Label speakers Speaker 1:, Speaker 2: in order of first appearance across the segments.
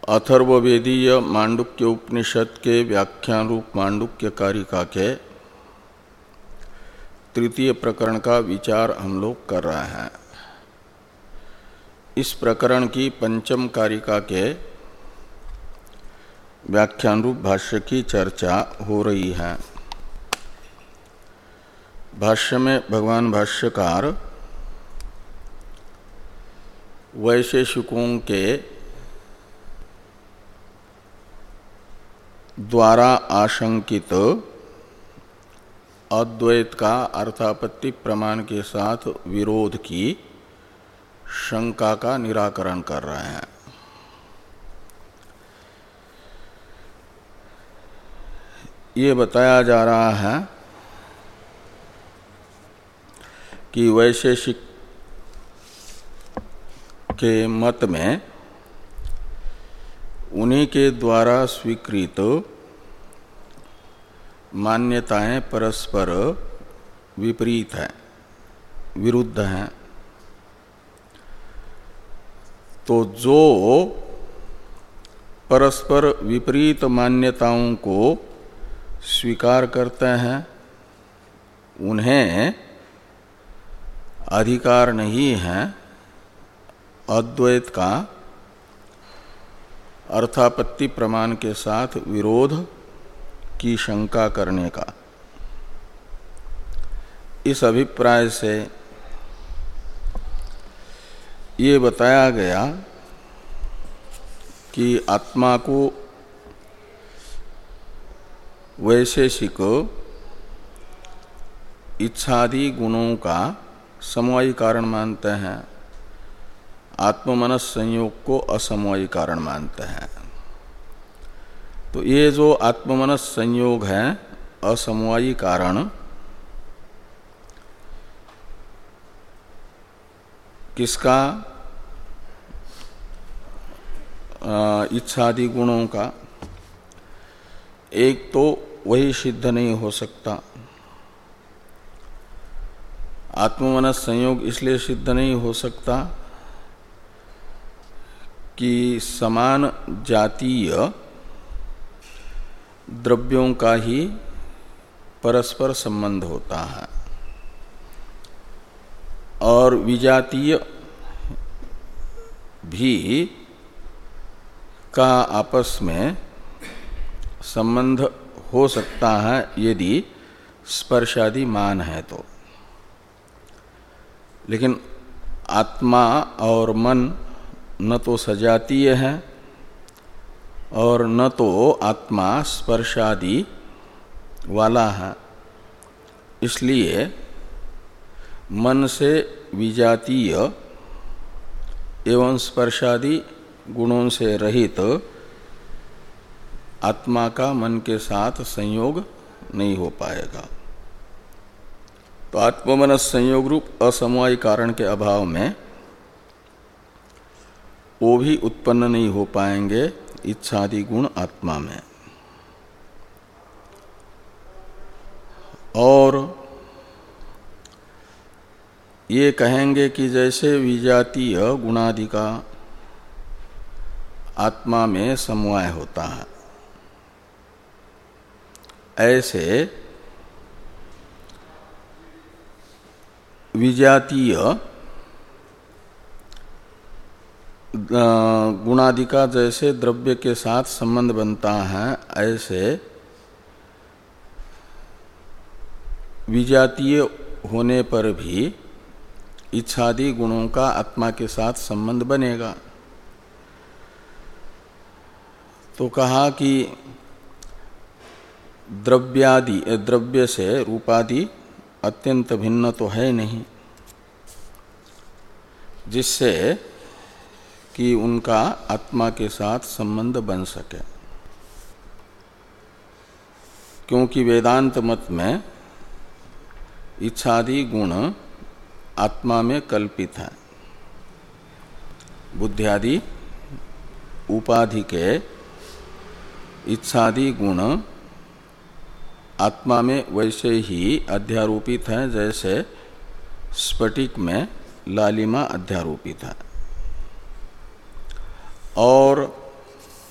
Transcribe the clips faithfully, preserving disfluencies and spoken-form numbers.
Speaker 1: अथर्ववेदीय मांडुक्य उपनिषद के व्याख्यान रूप मांडुक्य कारिका के तृतीय प्रकरण का विचार हम लोग कर रहे हैं। इस प्रकरण की पंचम कारिका के व्याख्यान रूप भाष्य की चर्चा हो रही है। भाष्य में भगवान भाष्यकार वैशेषिकों के द्वारा आशंकित अद्वैत का अर्थापत्ति प्रमाण के साथ विरोध की शंका का निराकरण कर रहे हैं। ये बताया जा रहा है कि वैशेषिक के मत में उन्हीं के द्वारा स्वीकृत मान्यताएं परस्पर विपरीत हैं, विरुद्ध हैं। तो जो परस्पर विपरीत मान्यताओं को स्वीकार करते हैं उन्हें अधिकार नहीं है अद्वैत का अर्थापत्ति प्रमाण के साथ विरोध की शंका करने का। इस अभिप्राय से ये बताया गया कि आत्मा को वैशेषिक इच्छादि गुणों का समवायी कारण मानते हैं, आत्ममनस संयोग को असमवायी कारण मानते हैं। तो ये जो आत्ममनस संयोग है असमवायी कारण, किसका? इच्छादि गुणों का। एक तो वही सिद्ध नहीं हो सकता। आत्ममनस संयोग इसलिए सिद्ध नहीं हो सकता कि समान जातीय द्रव्यों का ही परस्पर संबंध होता है और विजातीय भी का आपस में संबंध हो सकता है यदि स्पर्शादि मान है तो। लेकिन आत्मा और मन न तो सजातीय है और न तो आत्मा स्पर्शादि वाला है। इसलिए मन से विजातीय एवं स्पर्शादि गुणों से रहित आत्मा का मन के साथ संयोग नहीं हो पाएगा। तो आत्ममनस संयोग रूप असमवायी कारण के अभाव में वो भी उत्पन्न नहीं हो पाएंगे इच्छादि गुण आत्मा में। और ये कहेंगे कि जैसे विजातीय गुणादि का आत्मा में समवाय होता है, ऐसे विजातीय गुणादि का जैसे द्रव्य के साथ संबंध बनता है, ऐसे विजातीय होने पर भी इच्छादि गुणों का आत्मा के साथ संबंध बनेगा। तो कहा कि द्रव्यादि द्रव्य से रूपादि अत्यंत भिन्न तो है नहीं, जिससे कि उनका आत्मा के साथ संबंध बन सके। क्योंकि वेदांत मत में इच्छादि गुण आत्मा में कल्पित है। बुद्धियादि उपाधि के इच्छादि गुण आत्मा में वैसे ही अध्यारोपित है जैसे स्फटिक में लालिमा अध्यारोपित है। और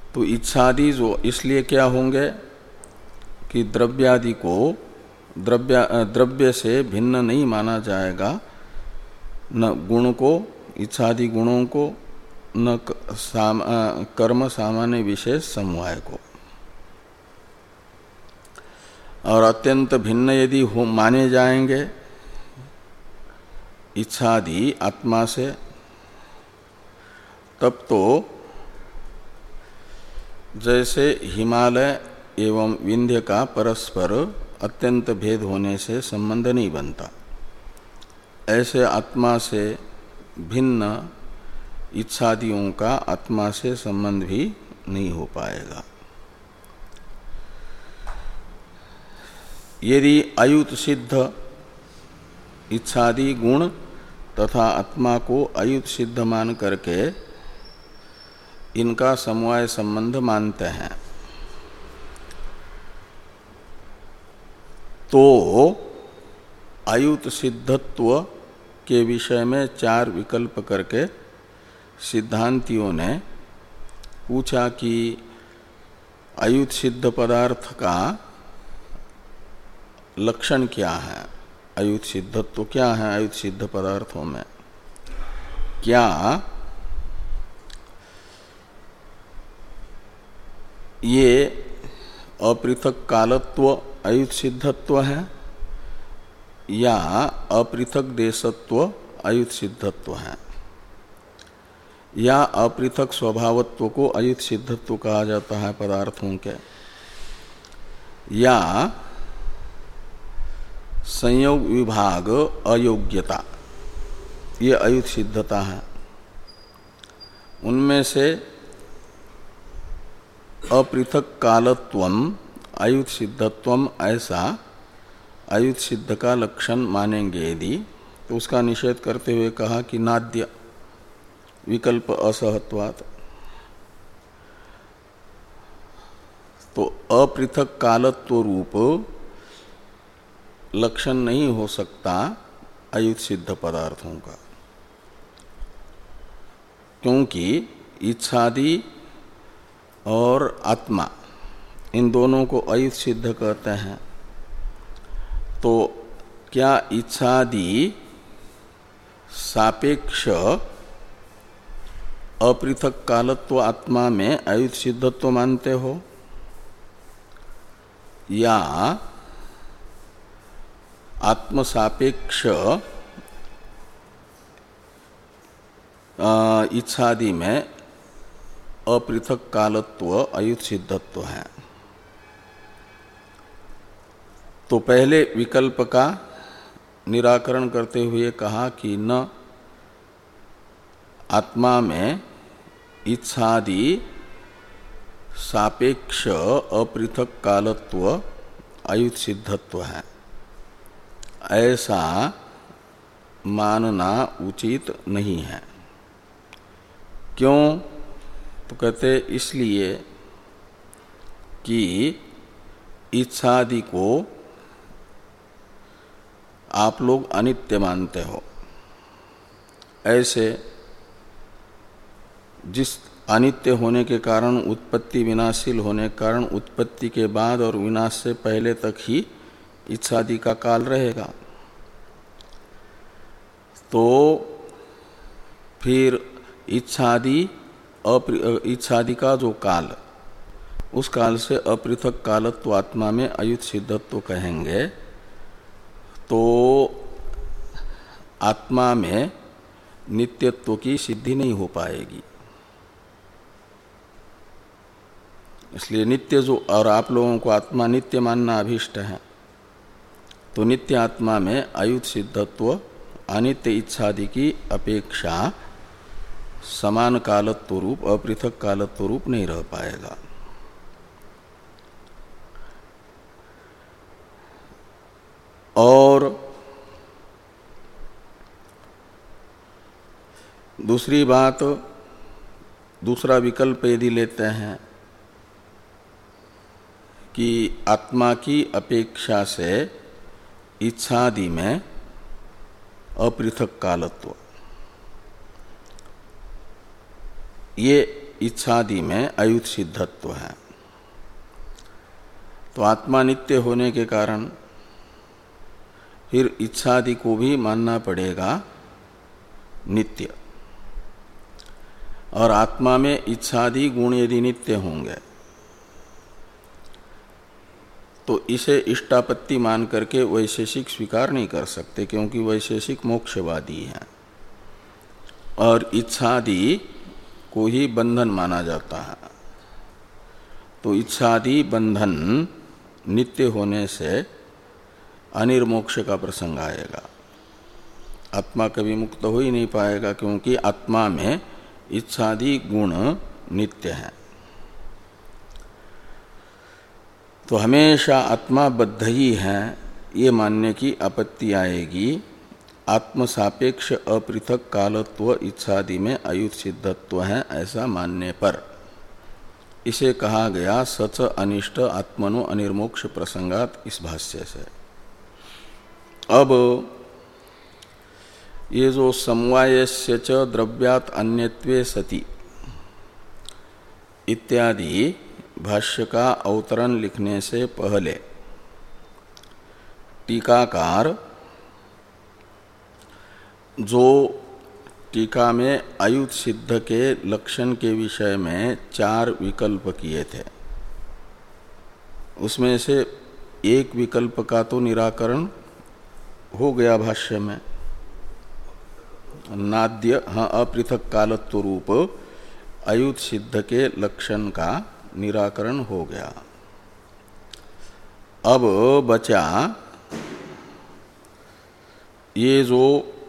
Speaker 1: तो इच्छादि जो इसलिए क्या होंगे कि द्रव्यादि को द्रव्य द्रव्य से भिन्न नहीं माना जाएगा, न गुण को, इच्छादि गुणों को, न साम, कर्म सामान्य विशेष समवाय को। और अत्यंत भिन्न यदि हो माने जाएंगे इच्छादि आत्मा से, तब तो जैसे हिमालय एवं विंध्य का परस्पर अत्यंत भेद होने से संबंध नहीं बनता, ऐसे आत्मा से भिन्न इच्छादियों का आत्मा से संबंध भी नहीं हो पाएगा। यदि अयुत सिद्ध इच्छादि गुण तथा आत्मा को अयुत सिद्ध मान करके इनका समवाय संबंध मानते हैं, तो अयुत सिद्धत्व के विषय में चार विकल्प करके सिद्धांतियों ने पूछा कि अयुत सिद्ध पदार्थ का लक्षण क्या है, अयुत सिद्धत्व क्या है अयुत सिद्ध पदार्थों में। क्या ये अपृथक कालत्व अयुत सिद्धत्व है या अपृथक देशत्व अयुत सिद्धत्व है, या अपृथक स्वभावत्व को अयुत सिद्धत्व कहा जाता है पदार्थों के, या संयोग विभाग अयोग्यता ये अयुत सिद्धता है। उनमें से अपृथक कालत्वम अयुत सिद्धत्वम ऐसा अयुत सिद्ध का लक्षण मानेंगे यदि, तो उसका निषेध करते हुए कहा कि नाद्य विकल्प असहत्वात्। तो अपृथक कालत्व रूप लक्षण नहीं हो सकता अयुत सिद्ध पदार्थों का, क्योंकि इच्छादि और आत्मा इन दोनों को अयुत सिद्ध कहते हैं। तो क्या इच्छादि सापेक्ष अपृथक कालत्व आत्मा में अयुत सिद्धत्व मानते हो, या आत्म सापेक्ष इच्छादि में अपृथक कालत्व अयुत सिद्धत्व है। तो पहले विकल्प का निराकरण करते हुए कहा कि न आत्मा में इच्छादि सापेक्ष अपृथक कालत्व अयुत सिद्धत्व है, ऐसा मानना उचित नहीं है। क्यों? तो कहते इसलिए कि इच्छादि को आप लोग अनित्य मानते हो। ऐसे जिस अनित्य होने के कारण, उत्पत्ति विनाशील होने के कारण उत्पत्ति के बाद और विनाश से पहले तक ही इच्छादि का काल रहेगा, तो फिर इच्छादि इच्छादि का जो काल, उस काल से अपृथक कालत्व आत्मा में अयुत सिद्धत्व कहेंगे, तो आत्मा में नित्यत्व की सिद्धि नहीं हो पाएगी। इसलिए नित्य जो, और आप लोगों को आत्मा नित्य मानना अभीष्ट है, तो नित्य आत्मा में अयुत सिद्धत्व अनित्य इच्छादि की अपेक्षा समान कालत्व रूप, अपृथक कालत्व रूप नहीं रह पाएगा। और दूसरी बात, दूसरा विकल्प यदि लेते हैं कि आत्मा की अपेक्षा से इच्छादि में अपृथक कालत्व, ये इच्छादि में अयुत सिद्धत्व है। तो आत्मा नित्य होने के कारण फिर इच्छादि को भी मानना पड़ेगा नित्य। और आत्मा में इच्छादि गुण यदि नित्य होंगे तो इसे इष्टापत्ति मान करके वैशेषिक स्वीकार नहीं कर सकते, क्योंकि वैशेषिक मोक्षवादी हैं और इच्छादि को ही बंधन माना जाता है। तो इच्छादि बंधन नित्य होने से अनिर्मोक्ष का प्रसंग आएगा। आत्मा कभी मुक्त हो ही नहीं पाएगा, क्योंकि आत्मा में इच्छादि गुण नित्य है। तो हमेशा आत्मा बद्ध ही है, ये मानने की आपत्ति आएगी आत्म सापेक्ष अपृथक कालत्व इच्छादि में अयुत सिद्धत्व है ऐसा मानने पर। इसे कहा गया सच अनिष्ट आत्मनो अनिर्मोक्ष प्रसंगात इस भाष्य से। अब ये जो समवायस्य च द्रव्यात् अन्यत्वे सति इत्यादि भाष्य का अवतरण लिखने से पहले टीकाकार जो टीका में अयुत सिद्ध के लक्षण के विषय में चार विकल्प किए थे, उसमें से एक विकल्प का तो निराकरण हो गया भाष्य में। नाद्य हाँ अपृथक कालत्व रूप अयुत सिद्ध के लक्षण का निराकरण हो गया। अब बचा ये जो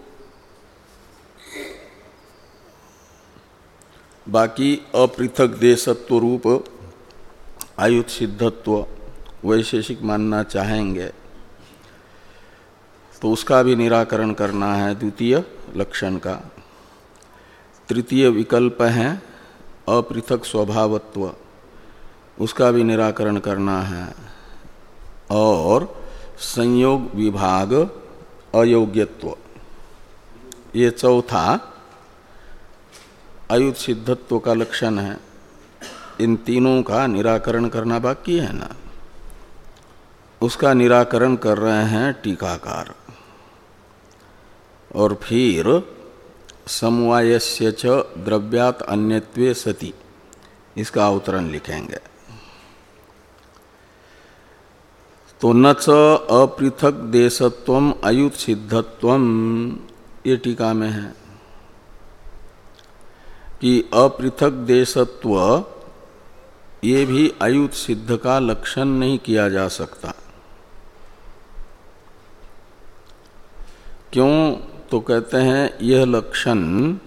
Speaker 1: बाकी अपृथक देशत्व रूप अयुत सिद्धत्व वैशेषिक मानना चाहेंगे तो उसका भी निराकरण करना है द्वितीय लक्षण का। तृतीय विकल्प है अपृथक स्वभावत्व, उसका भी निराकरण करना है। और संयोग विभाग अयोग्यत्व, ये चौथा अयुत सिद्धत्व का लक्षण है। इन तीनों का निराकरण करना बाकी है ना, उसका निराकरण कर रहे हैं टीकाकार। और फिर समवायस्य च द्रव्यात् अन्यत्वे सति इसका अवतरण लिखेंगे। तो न च अपृथक देशत्वम अयुत सिद्धत्वम, ये टीका में है कि अपृथक देशत्व ये भी अयुत सिद्ध का लक्षण नहीं किया जा सकता। क्यों? तो कहते हैं यह लक्षण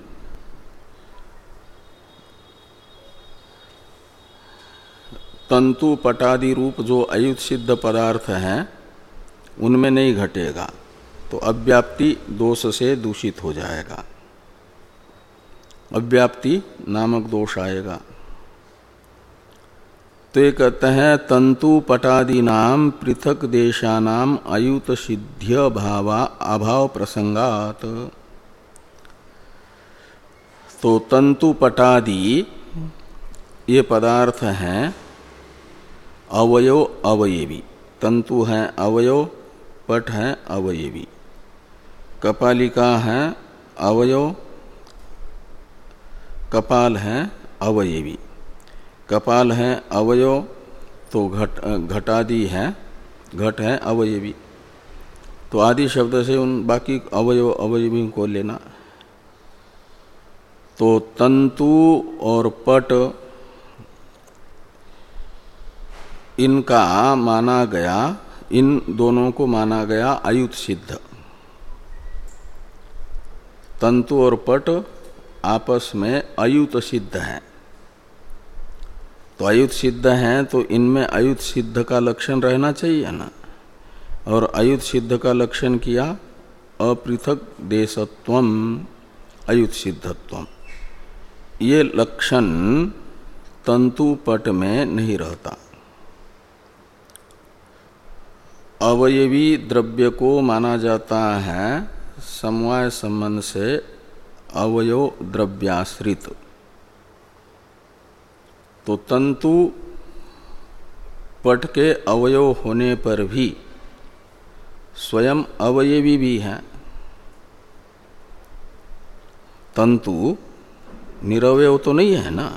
Speaker 1: तंतु पटादि रूप जो अयुत सिद्ध पदार्थ हैं उनमें नहीं घटेगा, तो अव्याप्ति दोष से दूषित हो जाएगा, अव्याप्ति नामक दोष आएगा। तो ये कहते हैं तंतु पटादि नाम पृथक देशानाम अयुत सिद्ध्य भावा अभाव प्रसंगात। तो तंतु पटादि ये पदार्थ हैं अवयव अवयवी, तंतु हैं अवयव, पट हैं अवयवी, कपालिका हैं अवयव, कपाल हैं अवयवी। कपाल है अवयव तो घट घटादि है, घट है अवयवी। तो आदि शब्द से उन बाकी अवयव अवयवी को लेना। तो तंतु और पट इनका माना गया, इन दोनों को माना गया अयुत सिद्ध। तंतु और पट आपस में अयुत सिद्ध हैं। तो अयुत सिद्ध हैं तो इनमें अयुत सिद्ध का लक्षण रहना चाहिए ना। और अयुत सिद्ध का लक्षण किया अपृथक देशत्वम अयुत सिद्धत्वम। ये लक्षण तंतु पट में नहीं रहता। अवयवी द्रव्य को माना जाता है समवाय संबंध से अवयव द्रव्याश्रित। तो तंतु पट के अवयव होने पर भी स्वयं अवयवी भी हैं। तंतु निरवयव तो नहीं है ना।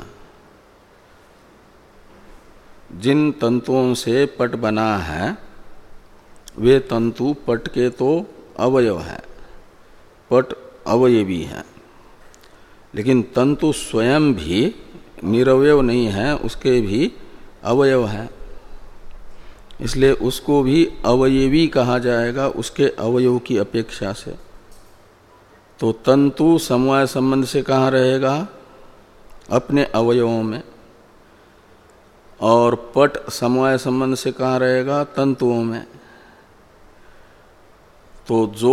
Speaker 1: जिन तंतुओं से पट बना है वे तंतु पट के तो अवयव हैं, पट अवयवी हैं, लेकिन तंतु स्वयं भी निरवयव नहीं है, उसके भी अवयव हैं। इसलिए उसको भी अवयवी कहा जाएगा उसके अवयव की अपेक्षा से। तो तंतु समवाय संबंध से कहाँ रहेगा? अपने अवयवों में। और पट समवाय संबंध से कहाँ रहेगा? तंतुओं में। तो जो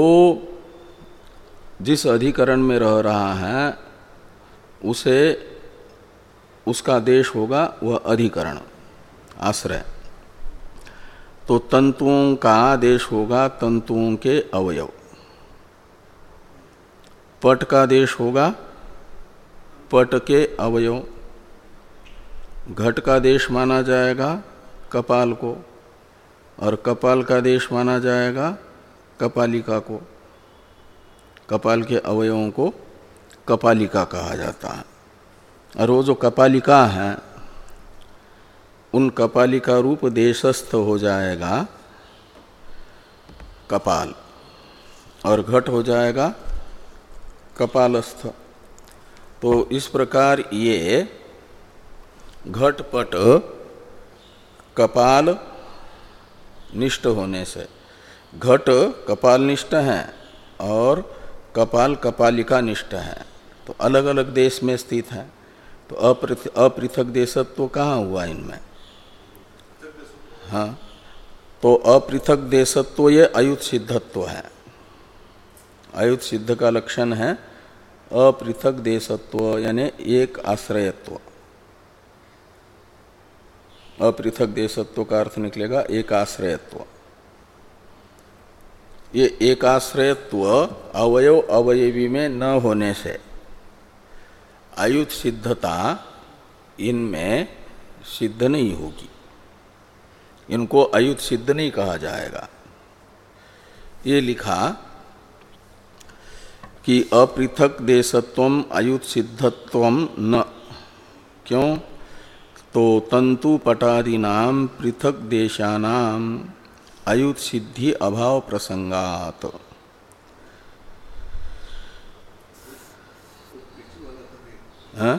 Speaker 1: जिस अधिकरण में रह रहा है उसे उसका देश होगा वह अधिकरण, आश्रय। तो तंतुओं का देश होगा तंतुओं के अवयव। पट का देश होगा पट के अवयव। घट का देश माना जाएगा कपाल को, और कपाल का देश माना जाएगा कपालिका को। कपाल के अवयवों को कपालिका कहा जाता है। और वो जो कपालिका है उन कपालिका रूप देशस्थ हो जाएगा कपाल, और घट हो जाएगा कपालस्थ। तो इस प्रकार ये घटपट कपाल निष्ठ होने से, घट कपाल निष्ठ है और कपाल कपालिका निष्ठ है, तो अलग अलग देश में स्थित है। तो अपृथक देशत्व तो कहाँ हुआ इनमें? हाँ, तो अपृथक देशत्व तो ये अयुत सिद्धत्व है। अयुत सिद्ध का लक्षण है अपृथक देशत्व, यानी एक आश्रयत्व। अपृथक देशत्व का अर्थ निकलेगा एक आश्रयत्व। ये एक आश्रयत्व अवयव अवयवी में न होने से अयुत सिद्धता इनमें सिद्ध नहीं होगी, इनको अयुत सिद्ध नहीं कहा जाएगा। ये लिखा कि अपृथक देशत्वम अयुत सिद्धत्वम न। क्यों? तो तंतु पटादीनाम पृथक देशानाम अयुत सिद्धि अभाव प्रसंगात। हाँ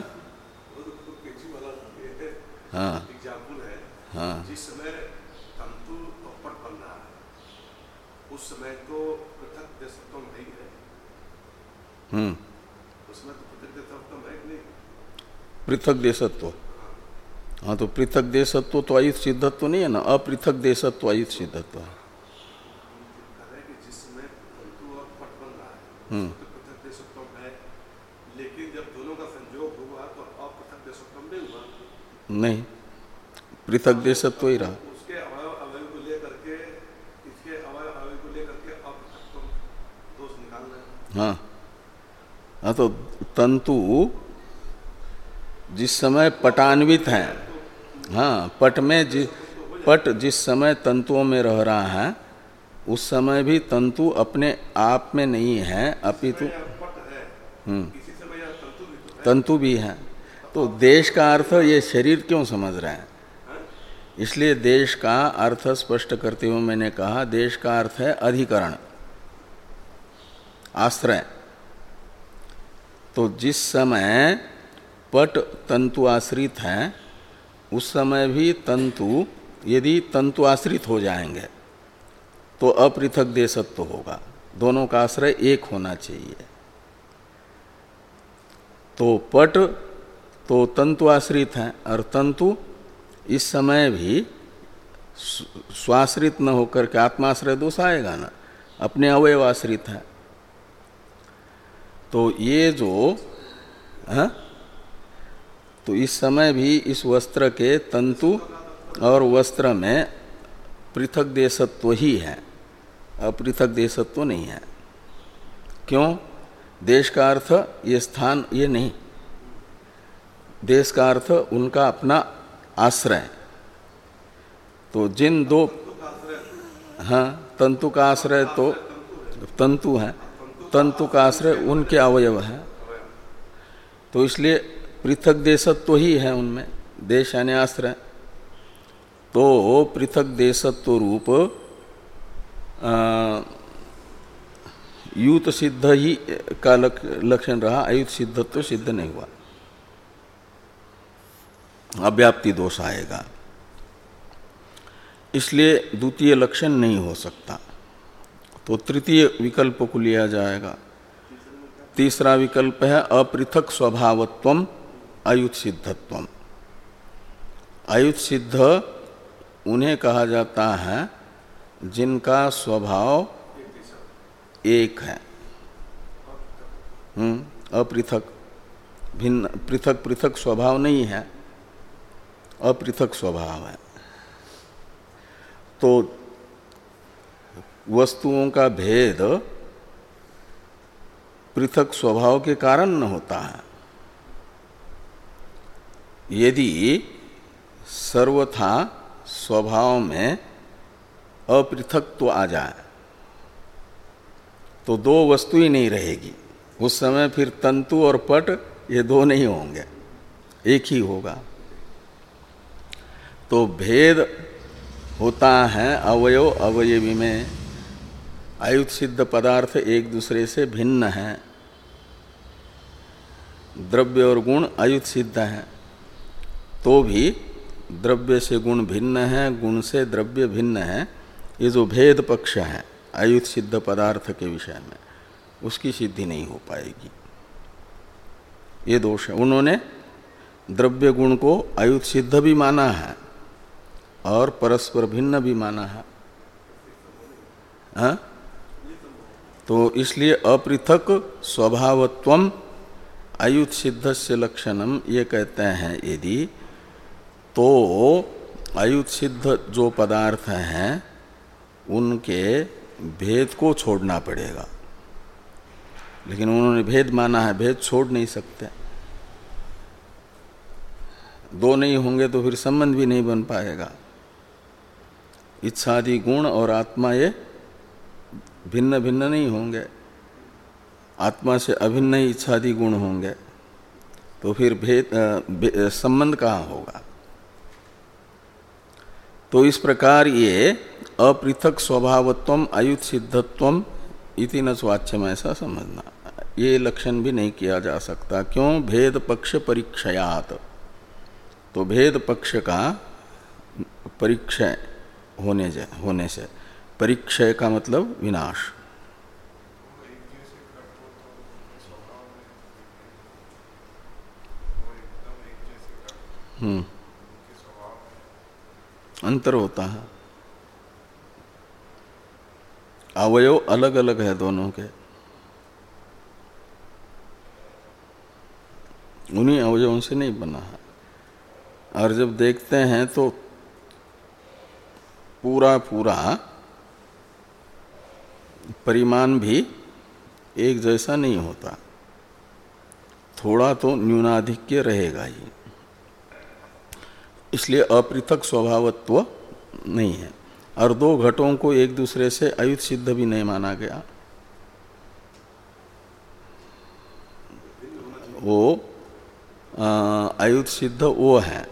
Speaker 1: हाँ हाँ,
Speaker 2: जिस समय तंतु पट बन रहा है उस समय तो पृथक देशत्व नहीं है।
Speaker 1: हम्म,
Speaker 2: उसमें तो पृथक देशत्व है नहीं।
Speaker 1: पृथक देशत्व, हाँ, तो पृथक देशत्व तो अयुत सिद्धत्व नहीं है ना। अपृथक देशत्व अयुत सिद्धत्व है।
Speaker 2: जिस समय तंतु और पट बन रहा है
Speaker 1: हम्म,
Speaker 2: तो पृथक देशत्व है, लेकिन जब दोनों का संयोग हुआ तो अपृथक देशत्व नहीं हुआ।
Speaker 1: नहीं, पृथक देशत्व ही रहा।
Speaker 2: उसके अवयव अवयव को लेकर के इसके अवयव अवयव को लेकर के अपृथक दोष निकाल रहे हैं।
Speaker 1: हाँ हाँ, तो तंतु जिस समय पटान्वित है, हाँ, पट में जिस पट जिस समय तंतुओं में रह रहा है उस समय भी तंतु अपने आप में नहीं है, अपितु हम्म तंतु भी है। तो देश का अर्थ ये शरीर क्यों समझ रहे हैं? इसलिए देश का अर्थ स्पष्ट करते हुए मैंने कहा देश का अर्थ है अधिकरण, आश्रय। तो जिस समय पट तंतु आश्रित है उस समय भी तंतु यदि तंतु आश्रित हो जाएंगे तो अपृथक देशत्व होगा। दोनों का आश्रय एक होना चाहिए। तो पट तो तंतु आश्रित है और तंतु इस समय भी स्वाश्रित न होकर के आत्माश्रय दोष आएगा ना, अपने अवयव आश्रित है। तो ये जो है, तो इस समय भी इस वस्त्र के तंतु और वस्त्र में पृथक देशत्व ही है, अपृथक देशत्व नहीं है। क्यों? देश का अर्थ ये स्थान ये नहीं, देश का अर्थ उनका अपना आश्रय। तो जिन दो, हाँ, तंतु का आश्रय तो तंतु है, तंतु का आश्रय उनके अवयव है। तो इसलिए पृथक देशत्व ही है उनमें, देश यानी आश्रय। तो पृथक देशत्व रूप युत सिद्ध ही का लक्षण रहा, अयुत सिद्धत्व तो सिद्ध नहीं हुआ, अव्याप्ति दोष आएगा। इसलिए द्वितीय लक्षण नहीं हो सकता। तो तृतीय विकल्प को लिया जाएगा। तीसरा विकल्प है अपृथक स्वभावत्वम अयुत सिद्धत्वम। अयुत सिद्ध उन्हें कहा जाता है जिनका स्वभाव एक है, हम्म अपृथक, भिन्न, पृथक पृथक स्वभाव नहीं है, अपृथक स्वभाव है। तो वस्तुओं का भेद पृथक स्वभाव के कारण न होता है। यदि सर्वथा स्वभाव में अपृथकत्व आ जाए तो दो वस्तु ही नहीं रहेगी। उस समय फिर तंतु और पट ये दो नहीं होंगे, एक ही होगा। तो भेद होता है अवयव अवयवी में। अयुत सिद्ध पदार्थ एक दूसरे से भिन्न हैं, द्रव्य और गुण अयुत सिद्ध हैं, तो भी द्रव्य से गुण भिन्न है, गुण से द्रव्य भिन्न है। ये जो भेद पक्ष है अयुत सिद्ध पदार्थ के विषय में, उसकी सिद्धि नहीं हो पाएगी। ये दोष है। उन्होंने द्रव्य गुण को अयुत सिद्ध भी माना है और परस्पर भिन्न भी माना है, हाँ? तो इसलिए अपृथक स्वभावत्वम अयुत सिद्धस्य लक्षणम ये कहते हैं। यदि तो अयुत सिद्ध जो पदार्थ हैं उनके भेद को छोड़ना पड़ेगा, लेकिन उन्होंने भेद माना है, भेद छोड़ नहीं सकते। दो नहीं होंगे तो फिर संबंध भी नहीं बन पाएगा। इच्छादि गुण और आत्मा ये भिन्न भिन्न नहीं होंगे, आत्मा से अभिन्न ही इच्छादि गुण होंगे, तो फिर भेद संबंध कहाँ होगा। तो इस प्रकार ये अपृथक स्वभावत्वम अयुत सिद्धत्वम इति न स्वाच्यम, ऐसा समझना। ये लक्षण भी नहीं किया जा सकता। क्यों? भेद पक्ष परीक्षयात। तो भेद पक्ष का परीक्षय होने से, होने से परीक्षय का मतलब विनाश। हम्म अंतर होता है, अवयव अलग अलग है दोनों के, उन्हीं अवयवों से नहीं बना है। और जब देखते हैं तो पूरा पूरा परिमाण भी एक जैसा नहीं होता, थोड़ा तो न्यूनाधिक्य रहेगा ही। इसलिए अपृथक स्वभावत्व नहीं है। और दो घटों को एक दूसरे से अयुत सिद्ध भी नहीं माना गया। वो अयुत सिद्ध वो है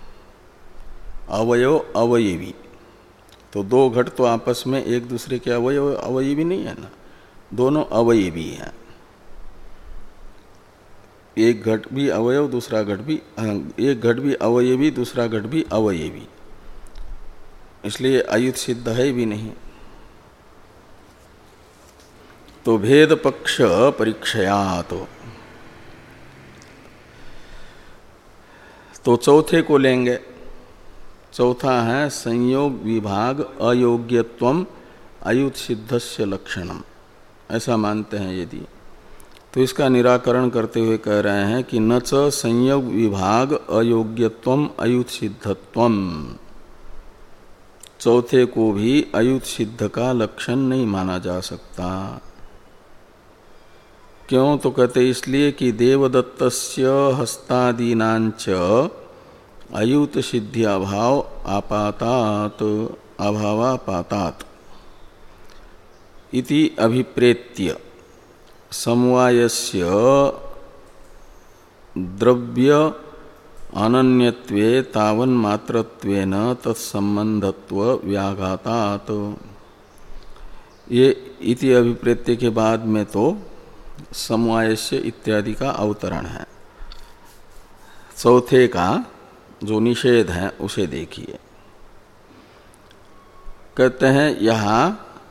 Speaker 1: अवयव अवयवी। तो दो घट तो आपस में एक दूसरे के अवयव अवयवी नहीं है ना, दोनों अवयवी हैं। एक घट भी अवयव, दूसरा घट भी, एक घट भी अवयवी, दूसरा घट भी अवयवी, इसलिए अयुत सिद्ध है भी नहीं। तो भेद पक्ष परीक्षयात। तो चौथे को लेंगे। चौथा है संयोग विभाग अयोग्यत्वम अयुत सिद्धस्य लक्षणम, ऐसा मानते हैं यदि। तो इसका निराकरण करते हुए कह रहे हैं कि न च संयोग विभाग अयोग्यत्वम अयुत सिद्धत्वम, चौथे को भी अयुत सिद्ध का लक्षण नहीं माना जा सकता। क्यों? तो कहते इसलिए कि देवदत्तस्य हस्तादीनांच अयुत सिद्धि अभाव आपातात अभावापातात इति अभिप्रेत्य समवायस्य द्रव्य अनन्यत्वे तावन मात्रत्वेन तत्संबंधत्व व्याघातात। ये इति अभिप्रेत्य के बाद में तो समवायस्य इत्यादि का अवतरण है। चौथे का जो निषेध है उसे देखिए। कहते हैं यहाँ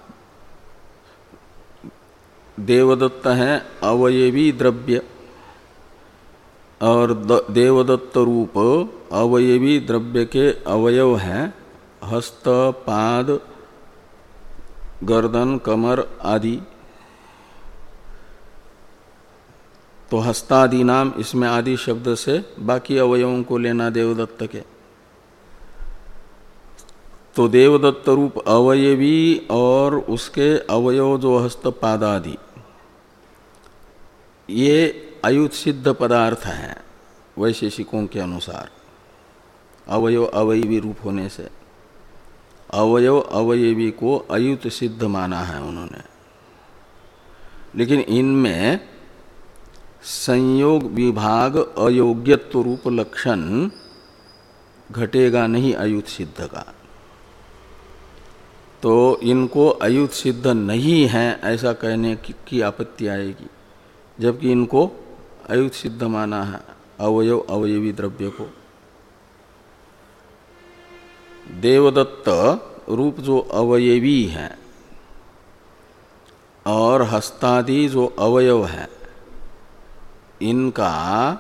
Speaker 1: देवदत्त है अवयवी द्रव्य और देवदत्त रूप अवयवी द्रव्य के अवयव हैं हस्त, पाद, गर्दन, कमर आदि। तो हस्तादि नाम इसमें आदि शब्द से बाकी अवयवों को लेना देवदत्त के। तो देवदत्त रूप अवयवी और उसके अवयव जो हस्त, पाद आदि ये अयुत सिद्ध पदार्थ हैं वैशेषिकों के अनुसार। अवयव अवयवी रूप होने से अवयव अवयवी को अयुत सिद्ध माना है उन्होंने। लेकिन इनमें संयोग विभाग अयोग्यत्व रूप लक्षण घटेगा नहीं अयुत सिद्ध का। तो इनको अयुत सिद्ध नहीं है ऐसा कहने की, की आपत्ति आएगी, जबकि इनको अयुत सिद्ध माना है अवयव अवयवी द्रव्य को। देवदत्त रूप जो अवयवी है और हस्तादि जो अवयव है इनका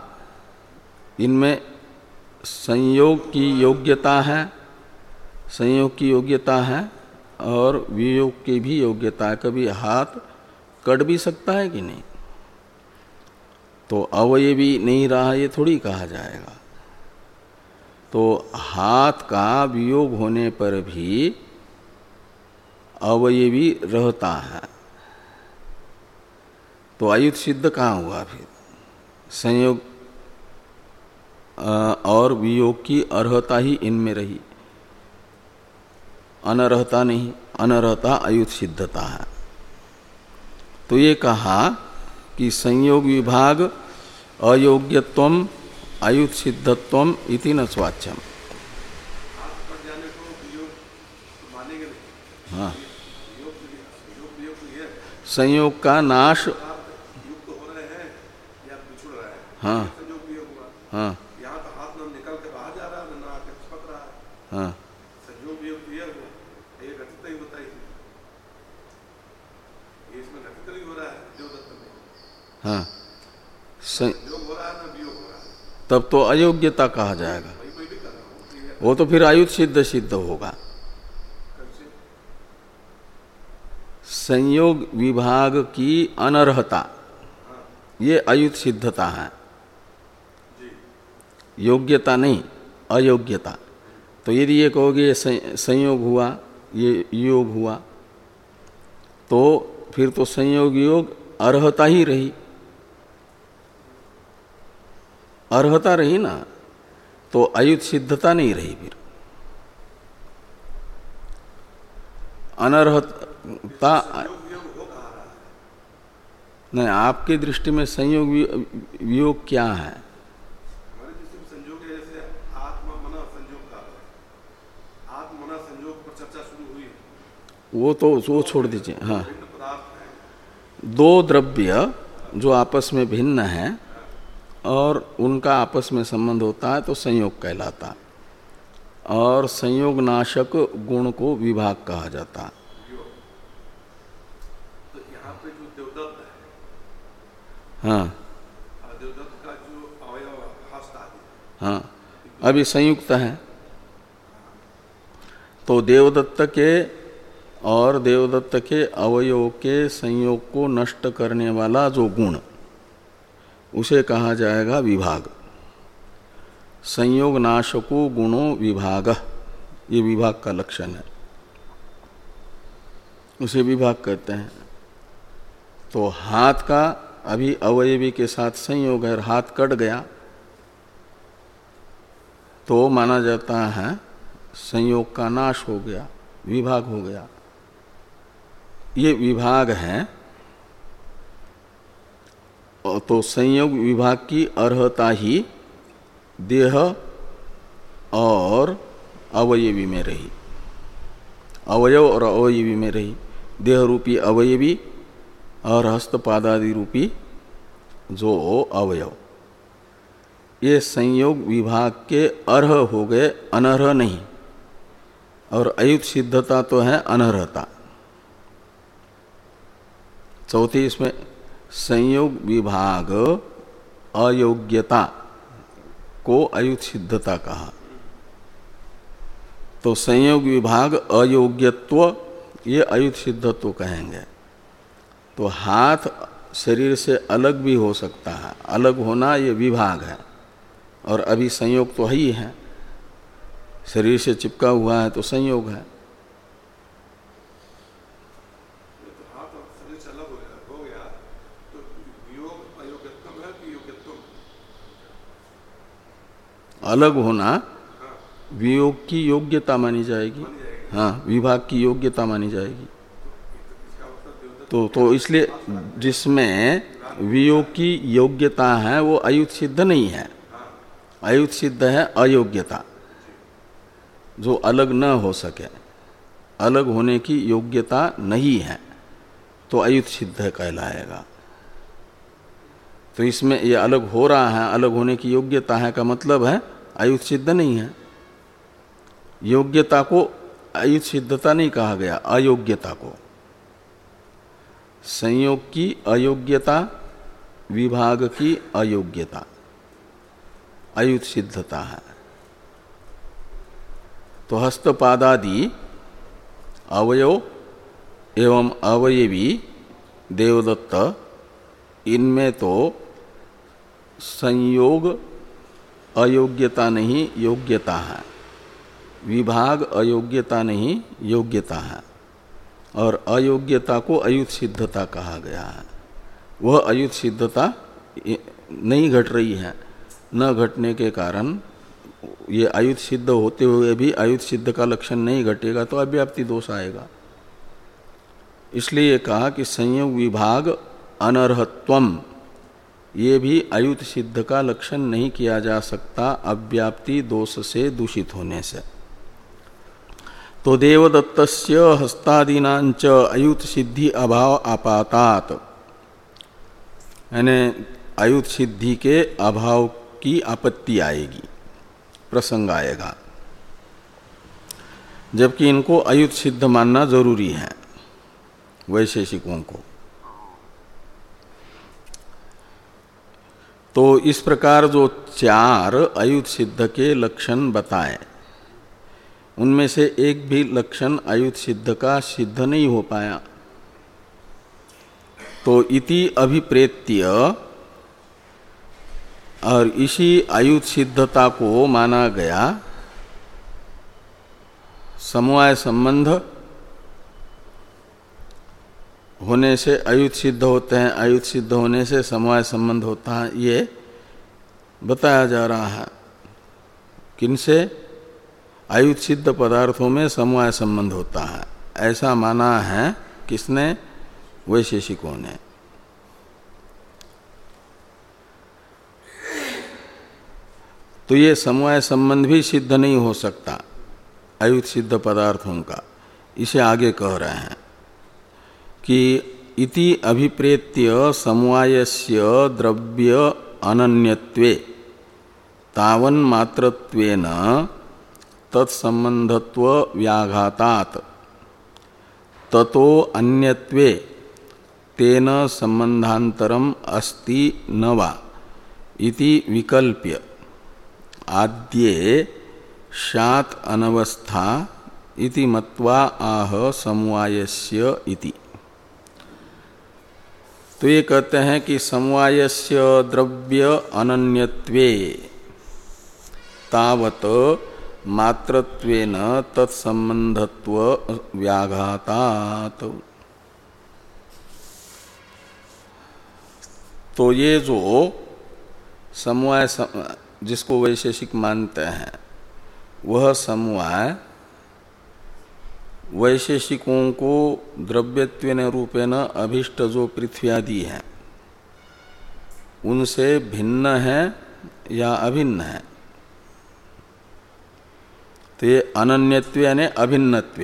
Speaker 1: इनमें संयोग की योग्यता है, संयोग की योग्यता है और वियोग की भी योग्यता है। कभी हाथ कट भी सकता है कि नहीं? तो अवयवी नहीं रहा ये थोड़ी कहा जाएगा। तो हाथ का वियोग होने पर भी अवयवी रहता है। तो अयुत सिद्ध कहाँ हुआ फिर? संयोग और वियोग की अर्हता ही इनमें रही, अनर्हता नहीं। अनर्हता अयुत सिद्धता है। तो ये कहा कि संयोग विभाग अयोग्यत्वम अयुत सिद्धत्वम इति न स्वाच्यम। हाँ, संयोग का नाश। हाँ हाँ
Speaker 2: यहाँ तो हाथ ना निकल के बाहर जा रहा है ना आके चिपक रहा है।
Speaker 1: हाँ,
Speaker 2: संयोग भी ये हो ये घटित ही होता है, ये इसमें घटित ही हो रहा है देवदत्त में।
Speaker 1: हाँ,
Speaker 2: संयोग हो रहा है ना वियोग हो रहा है,
Speaker 1: तब तो अयोग्यता कहा जाएगा।
Speaker 2: वही कोई भी कर रहा हूँ
Speaker 1: वो तो फिर अयुत सिद्ध सिद्ध होगा। संयोग विभाग की अनर्हता ये अयुत सिद्धता है, योग्यता नहीं, अयोग्यता। तो यदि ये कहोगे ये संयोग हुआ ये योग हुआ तो फिर तो संयोग योग अर्हता ही रही, अर्हता रही ना, तो अयुत सिद्धता नहीं रही। फिर अनर्हता नहीं। आपकी दृष्टि में संयोग वियोग क्या है?
Speaker 2: हमारी दृष्टि में संयोग है जैसे आत्मा मना संयोग का है, आत्मा मना संयोग पर चर्चा शुरू हुई है।
Speaker 1: वो तो वो छोड़ दीजिए। हाँ,
Speaker 2: पदार्थ है,
Speaker 1: दो द्रव्य जो आपस में भिन्न हैं और उनका आपस में संबंध होता है तो संयोग कहलाता, और संयोग नाशक गुण को विभाग कहा जाता।
Speaker 2: तो यहाँ पे जो देवदत्त है,
Speaker 1: हाँ
Speaker 2: देवदत्त का जो अवयव हस्त आदि,
Speaker 1: हाँ, अभी संयुक्त है। तो देवदत्त के और देवदत्त के अवयव के संयोग को नष्ट करने वाला जो गुण उसे कहा जाएगा विभाग। संयोग नाशको गुणो विभाग, ये विभाग का लक्षण है, उसे विभाग कहते हैं। तो हाथ का अभी अवयवी के साथ संयोग है, हाथ कट गया तो माना जाता है संयोग का नाश हो गया, विभाग हो गया। ये विभाग है, तो संयोग विभाग की अर्हता ही देह और अवयवी में रही, अवयव और अवयवी में रही। देह रूपी अवयवी और हस्तपादादि रूपी जो अवयव, ये संयोग विभाग के अर्ह हो गए, अनर्ह नहीं। और अयुत सिद्धता तो है अनर्हता। चौथी इसमें संयोग विभाग अयोग्यता को अयुत सिद्धता कहा। तो संयोग विभाग अयोग्यत्व ये अयुत सिद्धत्व कहेंगे। तो हाथ शरीर से अलग भी हो सकता है, अलग होना ये विभाग है, और अभी संयोग तो ही है, शरीर से चिपका हुआ है तो संयोग है। अलग होना वियोग की योग्यता मानी जाएगी, हाँ, विभाग की योग्यता मानी जाएगी। तो तो इसलिए जिसमें वियोग की योग्यता है वो अयुत सिद्ध नहीं है, अयुत सिद्ध है अयोग्यता, जो अलग न हो सके, अलग होने की योग्यता नहीं है तो अयुत सिद्ध कहलाएगा। तो इसमें ये अलग हो रहा है, अलग होने की योग्यता है का मतलब है अयुत सिद्ध नहीं है। योग्यता को अयुत सिद्धता नहीं कहा गया, अयोग्यता को। संयोग की अयोग्यता, विभाग की अयोग्यता अयुत सिद्धता है। तो हस्तपादादि अवयव एवं अवयवी देवदत्त, इनमें तो संयोग अयोग्यता नहीं योग्यता है, विभाग अयोग्यता नहीं योग्यता है, और अयोग्यता को अयुत सिद्धता कहा गया है। वह अयुत सिद्धता नहीं घट रही है, न घटने के कारण ये अयुत सिद्ध होते हुए भी अयुत सिद्ध का लक्षण नहीं घटेगा तो अव्याप्ति दोष आएगा। इसलिए कहा कि संयोग विभाग अनर्हत्वम, ये भी अयुत सिद्ध का लक्षण नहीं किया जा सकता अव्याप्ति दोष से दूषित होने से। तो देवदत्तस्य हस्तादीनांच अयुत सिद्धि अभाव आपातात, यानी अयुत सिद्धि के अभाव की आपत्ति आएगी, प्रसंग आएगा, जबकि इनको अयुत सिद्ध मानना जरूरी है वैशेषिकों को। तो इस प्रकार जो चार अयुत सिद्ध के लक्षण बताए, उनमें से एक भी लक्षण अयुत सिद्ध का सिद्ध नहीं हो पाया। तो इति अभिप्रेत्य, और इसी अयुत सिद्धता को माना गया समवाय संबंध होने से अयुत सिद्ध होते हैं, अयुत सिद्ध होने से समवाय संबंध होता है, ये बताया जा रहा है। किनसे? अयुत सिद्ध पदार्थों में समवाय संबंध होता है, ऐसा माना है किसने? वैशेषिकों ने। तो ये समवाय संबंध भी सिद्ध नहीं हो सकता अयुत सिद्ध पदार्थों का, इसे आगे कह रहे हैं कि इति अभिप्रेत्य समवायस्य द्रव्य अनन्यत्वे तावन् मात्रत्वेन तत्संबंधत्व व्याघातात् ततो अन्यत्वे तेन संबंधांतरम अस्ति न वा इति विकल्प्य आद्ये शात अनवस्था इति मत्वा आह समवायस्य इति। तो ये कहते हैं कि समवायस्य द्रव्य अनन्यत्वे तावत मात्रत्वेन तत्संबंधत्व व्याघातात्। तो ये जो समवाय जिसको वैशेषिक मानते हैं वह समवाय वैशेषिकों को द्रव्यत्वेन रूपेण अभिष्ट जो पृथ्वी आदि है उनसे भिन्न है या अभिन्न है। तो ये अनन्यत्व यानी अभिन्नत्व।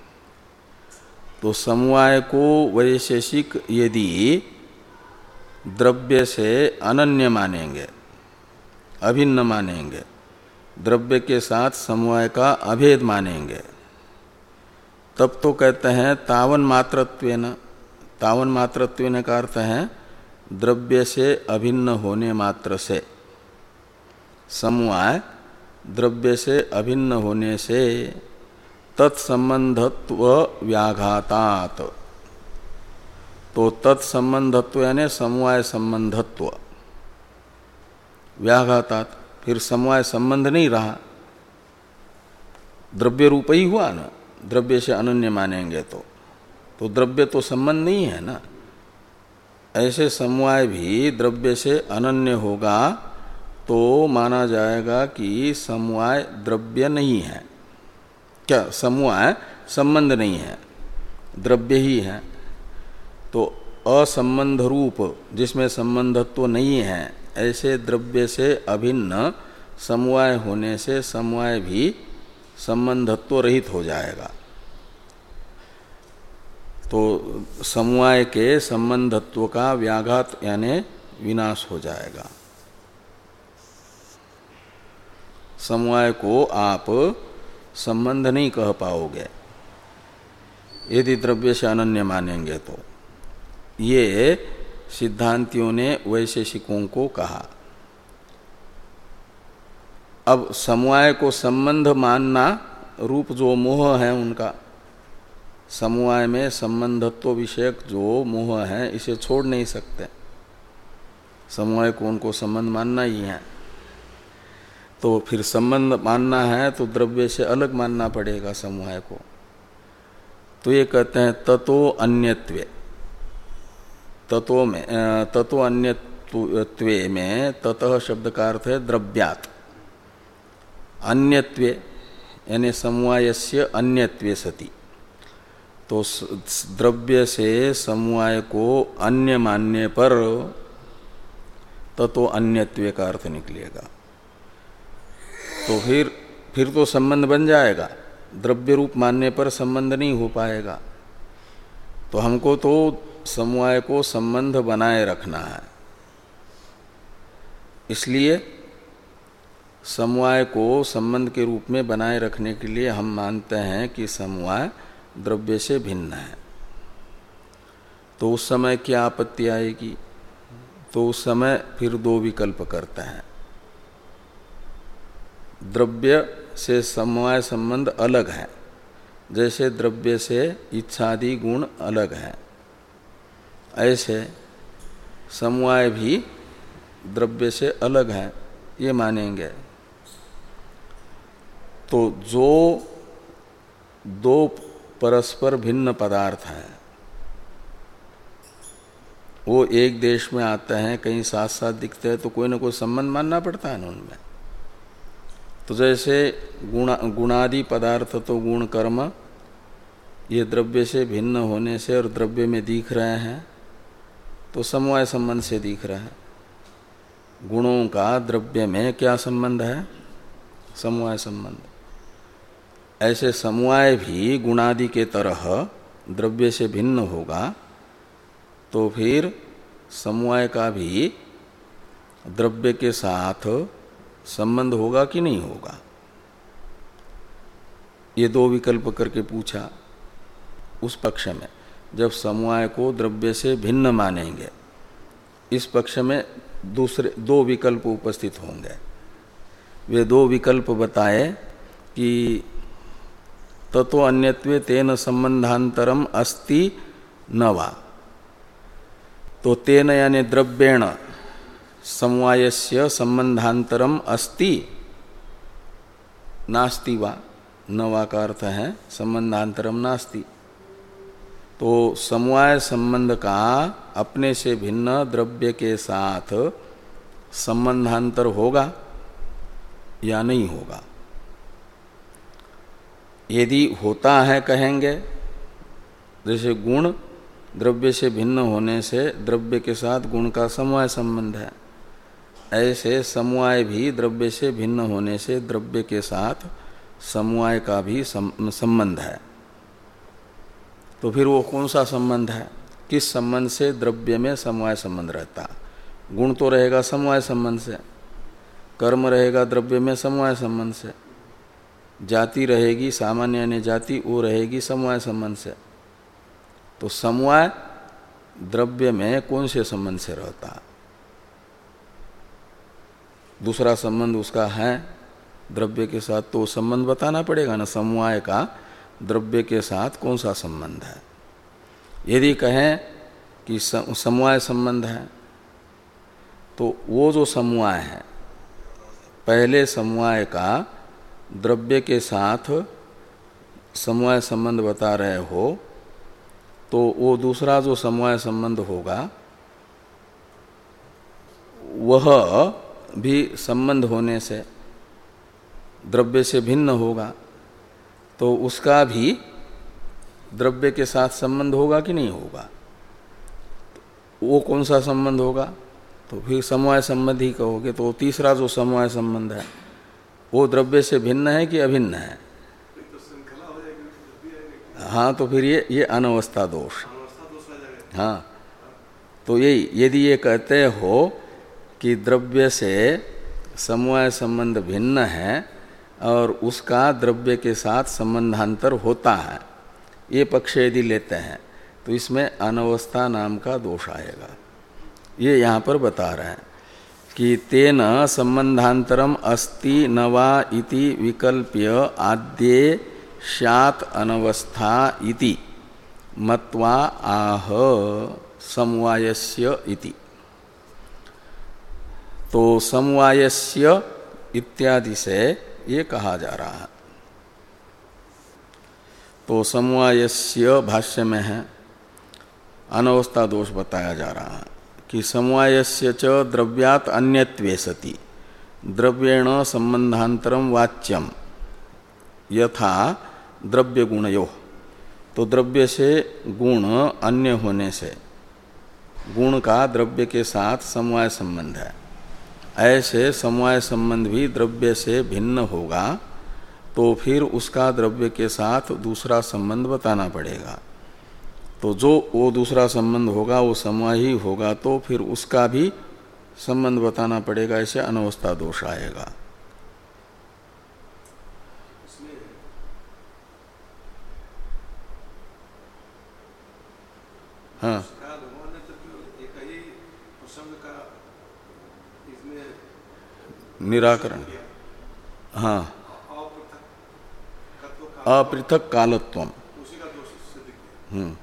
Speaker 1: तो समवाय को वैशेषिक यदि द्रव्य से अनन्य मानेंगे, अभिन्न मानेंगे, द्रव्य के साथ समवाय का अभेद मानेंगे, तब तो कहते हैं तावन मात्रत्वेन। तावन मात्रत्वेन का अर्थ है द्रव्य से अभिन्न होने मात्र से, समवाय द्रव्य से अभिन्न होने से तत्संबंधत्व व्याघातात। तो तत्संबंधत्व यानी समवाय संबंधत्व व्याघातात, फिर समवाय संबंध नहीं रहा, द्रव्य रूप ही हुआ ना। द्रव्य से अनन्य मानेंगे तो तो द्रव्य तो संबंध नहीं है ना। ऐसे समवाय भी द्रव्य से अनन्य होगा तो माना जाएगा कि समवाय द्रव्य नहीं है। क्या समवाय संबंध नहीं है, द्रव्य ही है। तो असंबंध रूप जिसमें संबंधत्व नहीं है ऐसे द्रव्य से अभिन्न समवाय होने से समवाय भी संबंधत्व रहित हो जाएगा। तो समवाय के संबंधत्व का व्याघात यानी विनाश हो जाएगा। समवाय को आप संबंध नहीं कह पाओगे यदि द्रव्य से अनन्य मानेंगे तो। ये सिद्धांतियों ने वैशेषिकों को कहा। अब समवाय को संबंध मानना रूप जो मोह है उनका, समवाय में संबंधत्व विषयक जो मोह है इसे छोड़ नहीं सकते। समवाय को उनको संबंध मानना ही है। तो फिर संबंध मानना है तो द्रव्य से अलग मानना पड़ेगा समवाय को। तो ये कहते हैं ततो अन्यत्वे। ततो में ततो अन्यत्वे में ततः शब्द का अर्थ है द्रव्यात्। अन्यत्वे यानी समवायस्य अन्यत्वे सति। तो द्रव्य से समवाय को अन्य मानने पर ततो अन्यत्वे का अर्थ निकलेगा। तो फिर फिर तो संबंध बन जाएगा, द्रव्य रूप मानने पर संबंध नहीं हो पाएगा। तो हमको तो समवाय को संबंध बनाए रखना है, इसलिए समवाय को संबंध के रूप में बनाए रखने के लिए हम मानते हैं कि समवाय द्रव्य से भिन्न है। तो उस समय क्या आपत्ति आएगी? तो उस समय फिर दो विकल्प करते हैं। द्रव्य से समवाय संबंध अलग है, जैसे द्रव्य से इच्छादि गुण अलग है, ऐसे समवाय भी द्रव्य से अलग है, ये मानेंगे। तो जो दो परस्पर भिन्न पदार्थ हैं वो एक देश में आते हैं, कहीं साथ साथ दिखते हैं, तो कोई ना कोई संबंध मानना पड़ता है ना उनमें। तो जैसे गुणा गुणादि पदार्थ तो गुण कर्म ये द्रव्य से भिन्न होने से और द्रव्य में दिख रहे हैं तो समवाय संबंध से दिख रहा है। गुणों का द्रव्य में क्या संबंध है? समवाय संबंध। ऐसे समवाय भी गुणादि के तरह द्रव्य से भिन्न होगा तो फिर समवाय का भी द्रव्य के साथ संबंध होगा कि नहीं होगा? ये दो विकल्प करके पूछा उस पक्ष में। जब समवाय को द्रव्य से भिन्न मानेंगे, इस पक्ष में दूसरे दो विकल्प उपस्थित होंगे। वे दो विकल्प बताए कि ततो अन्यत्वे तेन संबंधांतरम अस्ति न वा। तो तेन यानी द्रव्येण समवायस्य संबंधांतरम अस्ति नास्ति वा। न वा का अर्थ है संबंधांतरम नास्ति। तो समवाय संबंध का अपने से भिन्न द्रव्य के साथ संबंधांतर होगा या नहीं होगा? यदि होता है कहेंगे, जैसे गुण द्रव्य से भिन्न होने से द्रव्य के साथ गुण का समवाय संबंध है, ऐसे समवाय भी द्रव्य से भिन्न होने से द्रव्य के साथ समवाय का भी संबंध है। तो फिर वो कौन सा संबंध है? किस संबंध से द्रव्य में समवाय संबंध रहता? गुण तो रहेगा समवाय संबंध से, कर्म रहेगा द्रव्य में समवाय संबंध से, जाति रहेगी सामान्य यानी जाति, वो रहेगी समवाय संबंध से। तो समवाय द्रव्य में कौन से संबंध से रहता? दूसरा संबंध उसका है द्रव्य के साथ, तो संबंध बताना पड़ेगा ना, समवाय का द्रव्य के साथ कौन सा संबंध है। यदि कहें कि समवाय संबंध है, तो वो जो समवाय है, पहले समवाय का द्रव्य के साथ समवाय संबंध बता रहे हो, तो वो दूसरा जो समवाय संबंध होगा वह भी संबंध होने से द्रव्य से भिन्न होगा, तो उसका भी द्रव्य के साथ संबंध होगा कि नहीं होगा? वो कौन सा संबंध होगा? तो फिर समवाय संबंध ही कहोगे। तो तीसरा जो समवाय संबंध है वो द्रव्य से भिन्न है कि अभिन्न है? हाँ, तो फिर ये ये अनवस्था दोष। हाँ, तो यही यदि ये कहते हो कि द्रव्य से समवाय संबंध भिन्न है और उसका द्रव्य के साथ संबंधांतर होता है, ये पक्ष यदि लेते हैं तो इसमें अनवस्था नाम का दोष आएगा। ये यहाँ पर बता रहे हैं कि तेन संबंधांतरम अस्ति न वा इति विकल्प्य आद्ये स्यात् अनवस्था इति मत्वा आह समवायस्य इति। तो समवायस्य इत्यादि से ये कहा जा रहा है। तो समवायस्य भाष्य में है अनवस्था दोष बताया जा रहा है कि समवायस्य च द्रव्यात् अन्यत्वे सति द्रव्येण संबंधांतरम वाच्यम यथा द्रव्य गुणयो। तो द्रव्य से गुण अन्य होने से गुण का द्रव्य के साथ समवाय संबंध है, ऐसे समवाय संबंध भी द्रव्य से भिन्न होगा, तो फिर उसका द्रव्य के साथ दूसरा संबंध बताना पड़ेगा। तो जो वो दूसरा संबंध होगा वो समवाय ही होगा, तो फिर उसका भी संबंध बताना पड़ेगा, ऐसे अनवस्था दोष आएगा। हाँ, निराकरण। हाँ, अपृथक कालत्वम। हम्म,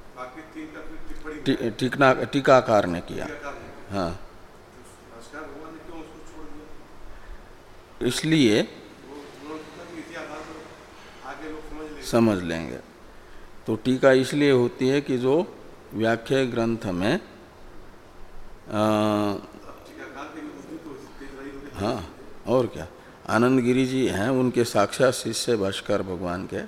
Speaker 1: टीका टीकाकार ने किया। हाँ, इसलिए समझ लेंगे। तो टीका इसलिए होती है कि जो व्याख्या ग्रंथ में आ, हाँ, और क्या, आनंद गिरी जी हैं, उनके साक्षात शिष्य भाष्कर भगवान के।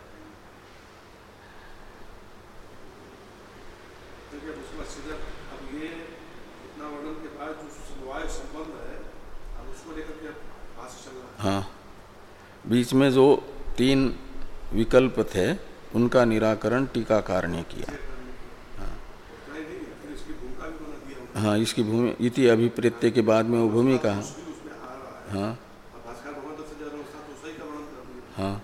Speaker 1: हाँ, बीच में जो तीन विकल्प थे उनका निराकरण टीकाकार ने किया। हाँ, हाँ, इसकी भूमि इति अभिप्रेत्य के बाद में वो भूमिका है। हाँ, हाँ,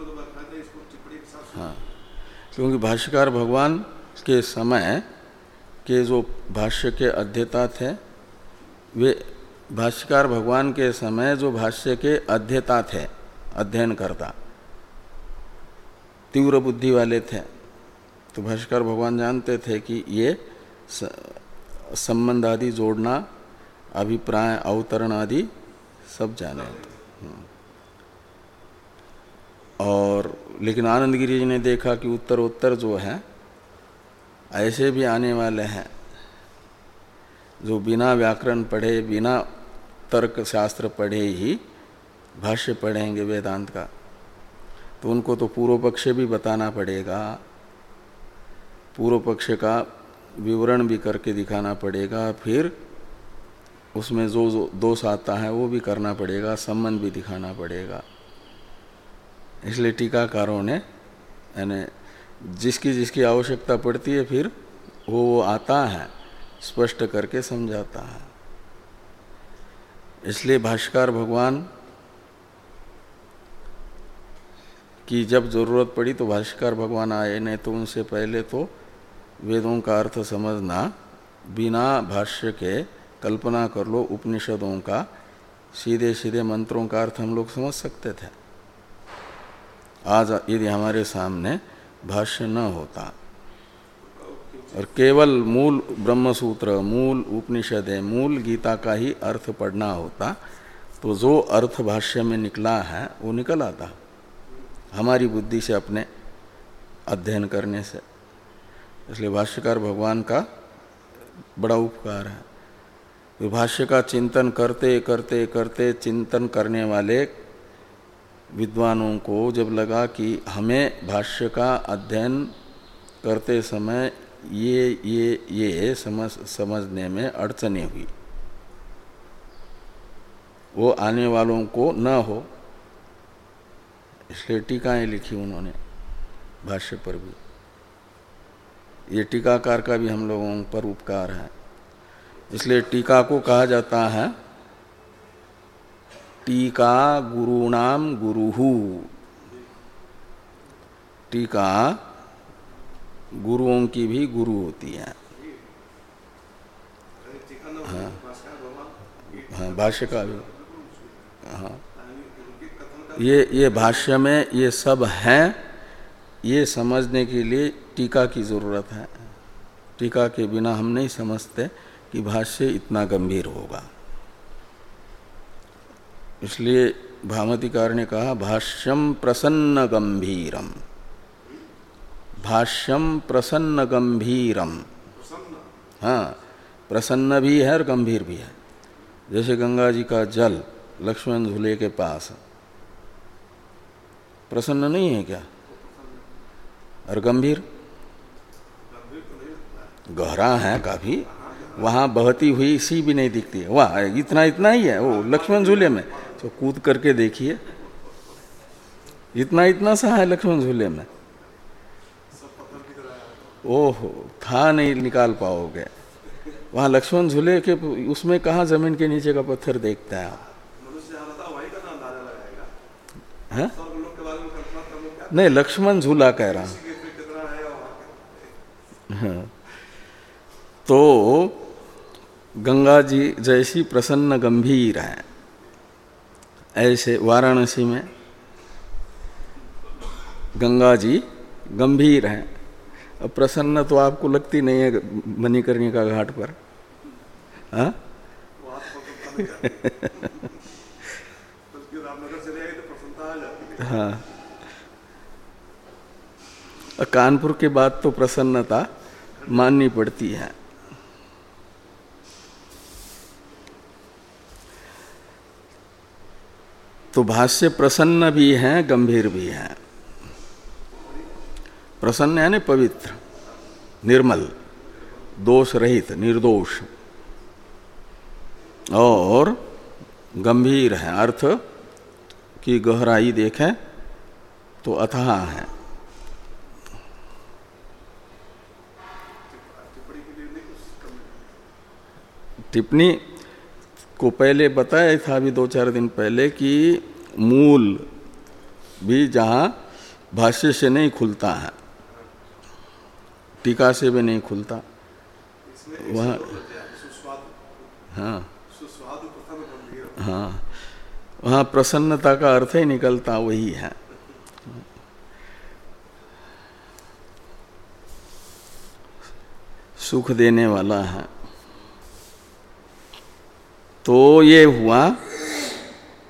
Speaker 1: हाँ, क्योंकि भाष्यकार भगवान के समय के जो भाष्य के अध्येता थे, वे भाष्यकार भगवान के समय जो भाष्य के अध्येता थे, अध्ययन करता, तीव्र बुद्धि वाले थे। तो भाष्यकार भगवान जानते थे कि ये संबंध आदि जोड़ना, अभिप्राय अवतरण आदि सब जाने। और लेकिन आनंद गिरी जी ने देखा कि उत्तर उत्तर जो है ऐसे भी आने वाले हैं जो बिना व्याकरण पढ़े, बिना तर्क शास्त्र पढ़े ही भाष्य पढ़ेंगे वेदांत का, तो उनको तो पूर्व पक्ष भी बताना पड़ेगा, पूर्व पक्ष का विवरण भी करके दिखाना पड़ेगा, फिर उसमें जो जो दोष आता है वो भी करना पड़ेगा, संबंध भी दिखाना पड़ेगा। इसलिए टीकाकारों ने यानी जिसकी जिसकी आवश्यकता पड़ती है फिर वो वो आता है, स्पष्ट करके समझाता है। इसलिए भाष्यकार भगवान की जब जरूरत पड़ी तो भाष्यकार भगवान आए, नहीं तो उनसे पहले तो वेदों का अर्थ समझना बिना भाष्य के कल्पना कर लो, उपनिषदों का सीधे सीधे मंत्रों का अर्थ हम लोग समझ सकते थे। आज यदि हमारे सामने भाष्य न होता और केवल मूल ब्रह्मसूत्र, मूल उपनिषद है, मूल गीता का ही अर्थ पढ़ना होता, तो जो अर्थ भाष्य में निकला है वो निकल आता हमारी बुद्धि से, अपने अध्ययन करने से। इसलिए भाष्यकार भगवान का बड़ा उपकार है। तो भाष्य का चिंतन करते करते करते चिंतन करने वाले विद्वानों को जब लगा कि हमें भाष्य का अध्ययन करते समय ये ये ये समझ समझने में अड़चने हुई, वो आने वालों को न हो, इसलिए टीकाएं लिखी उन्होंने भाष्य पर भी। ये टीकाकार का भी हम लोगों पर उपकार है। इसलिए टीका को कहा जाता है टीका गुरुणाम गुरुहु। टीका गुरुओं की भी गुरु होती है। हाँ हाँ, भाष्य का भी। हाँ, ये ये भाष्य में ये सब हैं, ये समझने के लिए टीका की जरूरत है। टीका के बिना हम नहीं समझते कि भाष्य इतना गंभीर होगा। इसलिए भामतीकार ने कहा भाष्यम प्रसन्न गंभीरम, भाष्यम प्रसन्न गंभीरम। हाँ, प्रसन्न भी है और गंभीर भी है। जैसे गंगा जी का जल लक्ष्मण झूले के पास, प्रसन्न नहीं है क्या? और गंभीर, गहरा है काफी, वहां बहती हुई सी भी नहीं दिखती है। वाह, इतना इतना ही है वो लक्ष्मण झूले में, तो कूद करके देखिए, इतना इतना सा है लक्ष्मण झूले में। ओहो, था नहीं निकाल पाओगे। वहां लक्ष्मण झूले के उसमें कहाँ जमीन के नीचे का पत्थर देखता है आप? है? नहीं, लक्ष्मण झूला कह रहा हूं। हाँ, तो गंगा जी जैसी प्रसन्न गंभीर है, ऐसे वाराणसी में गंगा जी गंभीर है। अब प्रसन्न तो आपको लगती नहीं है मणिकर्णिका घाट पर। हाँ? हाँ, कानपुर के बाद तो प्रसन्नता माननी पड़ती है। तो भाष्य प्रसन्न भी है, गंभीर भी है। प्रसन्न यानी पवित्र, निर्मल, दोष रहित, निर्दोष, और गंभीर है, अर्थ की गहराई देखें तो अथाह है। टिप्पणी को पहले बताया था अभी दो चार दिन पहले कि मूल भी जहाँ भाष्य से नहीं खुलता है, टीका से भी नहीं खुलता, वहाँ हाँ हाँ वहाँ प्रसन्नता का अर्थ ही निकलता वही है। सुख देने वाला है। तो ये हुआ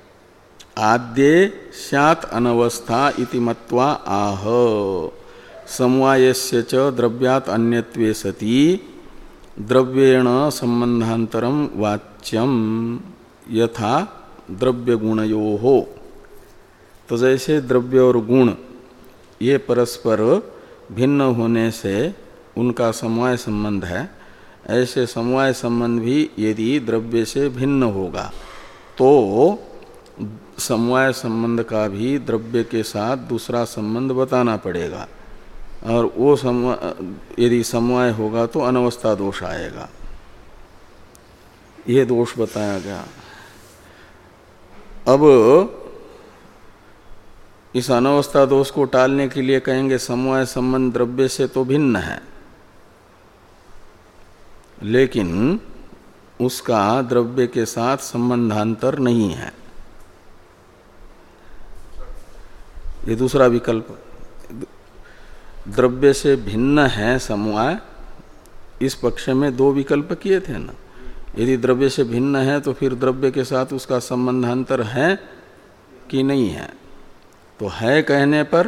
Speaker 1: आद्ये स्यात् अनवस्था इति मत्वा आह, समवायस्य च द्रव्यात् अन्यत्वे सति द्रव्येण संबंधांतरम वाच्यम यथा द्रव्य गुणयोः। तो जैसे द्रव्य और गुण ये परस्पर भिन्न होने से उनका समवाय संबंध है, ऐसे समवाय संबंध भी यदि द्रव्य से भिन्न होगा तो समवाय संबंध का भी द्रव्य के साथ दूसरा संबंध बताना पड़ेगा, और वो समवाय यदि समवाय होगा तो अनवस्था दोष आएगा। ये दोष बताया गया। अब इस अनवस्था दोष को टालने के लिए कहेंगे समवाय संबंध द्रव्य से तो भिन्न है, लेकिन उसका द्रव्य के साथ संबंधांतर नहीं है। ये दूसरा विकल्प, द्रव्य से भिन्न है समवाय, इस पक्ष में दो विकल्प किए थे ना। यदि द्रव्य से भिन्न है तो फिर द्रव्य के साथ उसका संबंधांतर है कि नहीं है, तो है कहने पर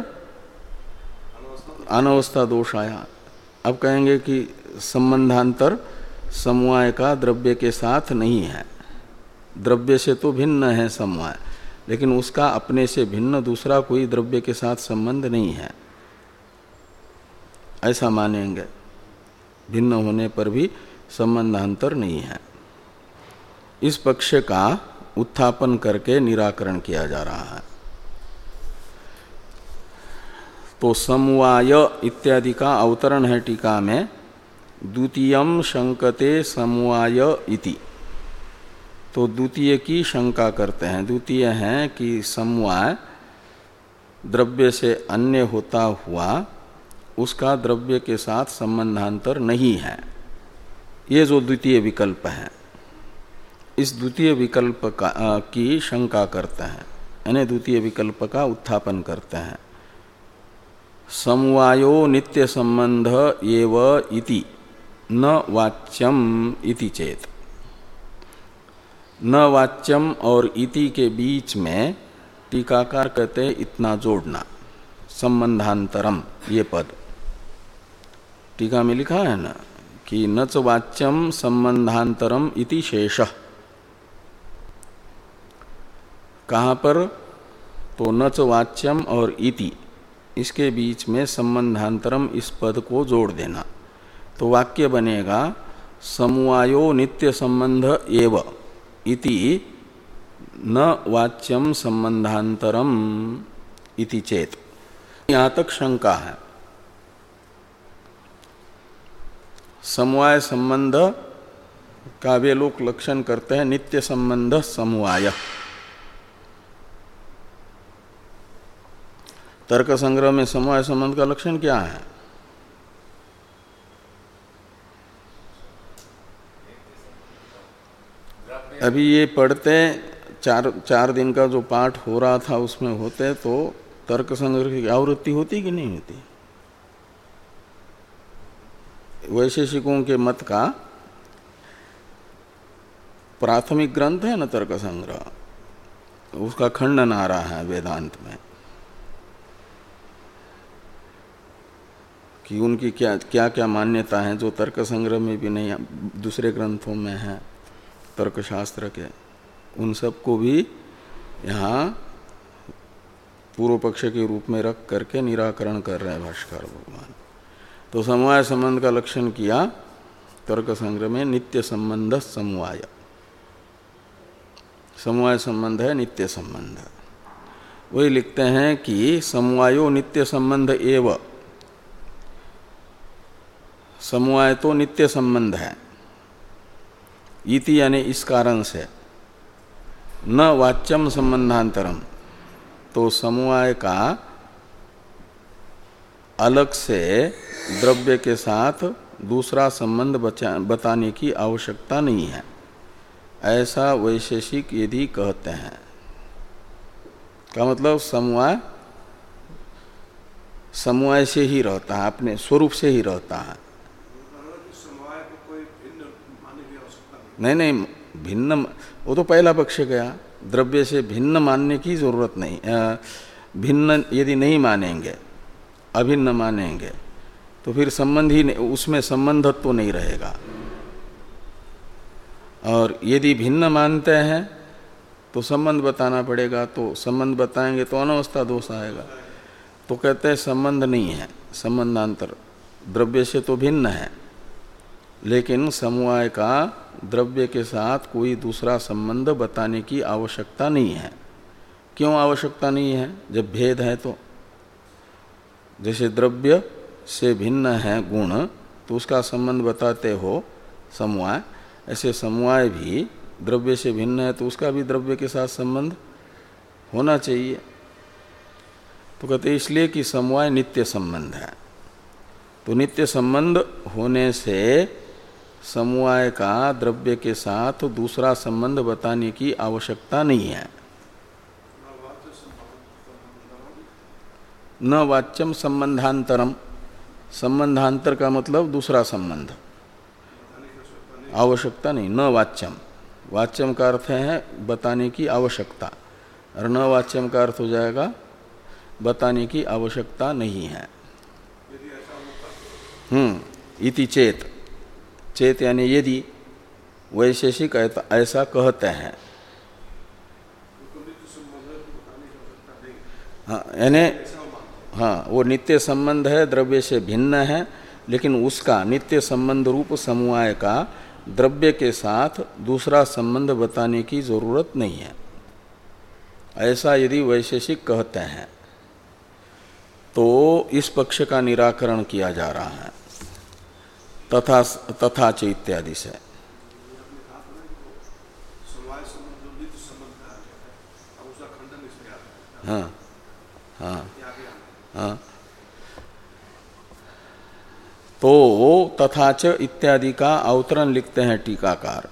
Speaker 1: अनवस्था दोष आया। अब कहेंगे कि संबंधांतर समवाय का द्रव्य के साथ नहीं है, द्रव्य से तो भिन्न है समवाय, लेकिन उसका अपने से भिन्न दूसरा कोई द्रव्य के साथ संबंध नहीं है, ऐसा मानेंगे। भिन्न होने पर भी संबंधांतर नहीं है। इस पक्ष का उत्थापन करके निराकरण किया जा रहा है। तो समवाय इत्यादि का अवतरण है टीका में, द्वितीयम शंकते समवाय इति। तो द्वितीय की शंका करते हैं। द्वितीय है कि समवाय द्रव्य से अन्य होता हुआ उसका द्रव्य के साथ संबंधांतर नहीं है, ये जो द्वितीय विकल्प है, इस द्वितीय विकल्प का आ, की शंका करते हैं, यानी द्वितीय विकल्प का उत्थापन करते हैं। समवायो नित्य संबंध एव इति न वाच्यम इति चेत। न वाच्यम और इति के बीच में टीकाकार कहते हैं इतना जोड़ना, संबंधांतरम, ये पद टीका में लिखा है ना कि न च वाच्यम संबंधांतरम इति शेषः। कहाँ पर? तो न च वाच्यम और इति, इसके बीच में संबंधांतरम इस पद को जोड़ देना, तो वाक्य बनेगा समवायो नित्य संबंध एव इति न वाच्यम संबंधांतरम इति चेत। यहाँ तक शंका है। समवाय संबंध का वे लोग लक्षण करते हैं नित्य संबंध समवाय। तर्क संग्रह में समवाय संबंध का लक्षण क्या है? अभी ये पढ़ते चार चार दिन का जो पाठ हो रहा था उसमें होते तो तर्क संग्रह की आवृत्ति होती कि नहीं होती? वैशेषिकों के मत का प्राथमिक ग्रंथ है न तर्क संग्रह, उसका खंडन आ रहा है वेदांत में कि उनकी क्या क्या क्या मान्यता है जो तर्क संग्रह में भी नहीं, दूसरे ग्रंथों में है तर्कशास्त्र के, उन सब को भी यहाँ पूर्व पक्ष के रूप में रख करके निराकरण कर रहे हैं भाष्यकार भगवान। तो समवाय संबंध का लक्षण किया तर्क संग्रह में नित्य संबंध समवाय। समवाय संबंध है नित्य संबंध। वही लिखते हैं कि समवायो नित्य संबंध एव, समवाय तो नित्य संबंध है, इति यानी इस कारण से, न वाच्यम संबंधांतरम, तो समवाय का अलग से द्रव्य के साथ दूसरा संबंध बताने की आवश्यकता नहीं है, ऐसा वैशेषिक यदि कहते हैं। का मतलब समवाय समवाय से ही रहता है, अपने स्वरूप से ही रहता है। नहीं नहीं भिन्न, वो तो पहला पक्ष गया, द्रव्य से भिन्न मानने की जरूरत नहीं। भिन्न यदि नहीं मानेंगे, अभिन्न मानेंगे तो फिर संबंध ही नहीं, उसमें संबंधत्व तो नहीं रहेगा। और यदि भिन्न मानते हैं तो संबंध बताना पड़ेगा, तो संबंध बताएंगे तो अनवस्था दोष आएगा। तो कहते हैं संबंध नहीं है, संबंधांतर द्रव्य से तो भिन्न है, लेकिन समवाय का द्रव्य के साथ कोई दूसरा संबंध बताने की आवश्यकता नहीं है। क्यों आवश्यकता नहीं है? जब भेद है तो। जैसे द्रव्य से भिन्न है गुण तो उसका संबंध बताते हो समवाय, ऐसे समवाय भी द्रव्य से भिन्न है तो उसका भी द्रव्य के साथ संबंध होना चाहिए। तो कहते इसलिए कि समवाय नित्य संबंध है। तो नित्य संबंध होने से समवाय का द्रव्य के साथ दूसरा संबंध बताने की आवश्यकता नहीं है। न वाच्यम संबंधांतरम, संबंधांतर का मतलब दूसरा संबंध, आवश्यकता नहीं। न वाच्यम, वाच्यम का अर्थ है बताने की आवश्यकता, और न वाच्यम का अर्थ हो जाएगा बताने की आवश्यकता नहीं है। हम्म इति चेत, चेत यानी यदि वैशेषिक ऐसा कहते हैं, हाँ यानी हाँ वो नित्य संबंध है, द्रव्य से भिन्न है, लेकिन उसका नित्य संबंध रूप समवाय का द्रव्य के साथ दूसरा संबंध बताने की जरूरत नहीं है। ऐसा यदि वैशेषिक कहते हैं तो इस पक्ष का निराकरण किया जा रहा है तथा तथा च इत्यादि से। हाँ हाँ हाँ तो तथा च इत्यादि का अवतरण लिखते हैं टीकाकार।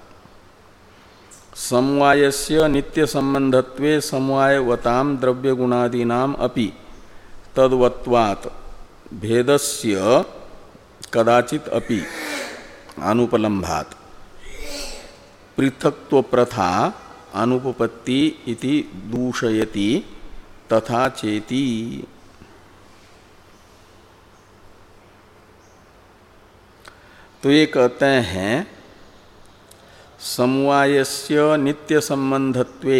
Speaker 1: समवायस्य नित्य संबंधत्वे समवायवताम द्रव्य गुणादीनाम अपि तद्वत्वात् भेदस्य कदाचित अपि अनुपलम्भात् पृथक्त्व प्रथा अनुपपत्ति इति दूषयति तथा चेति। तो ये कहते हैं समवायस्य नित्य संबंधत्वे,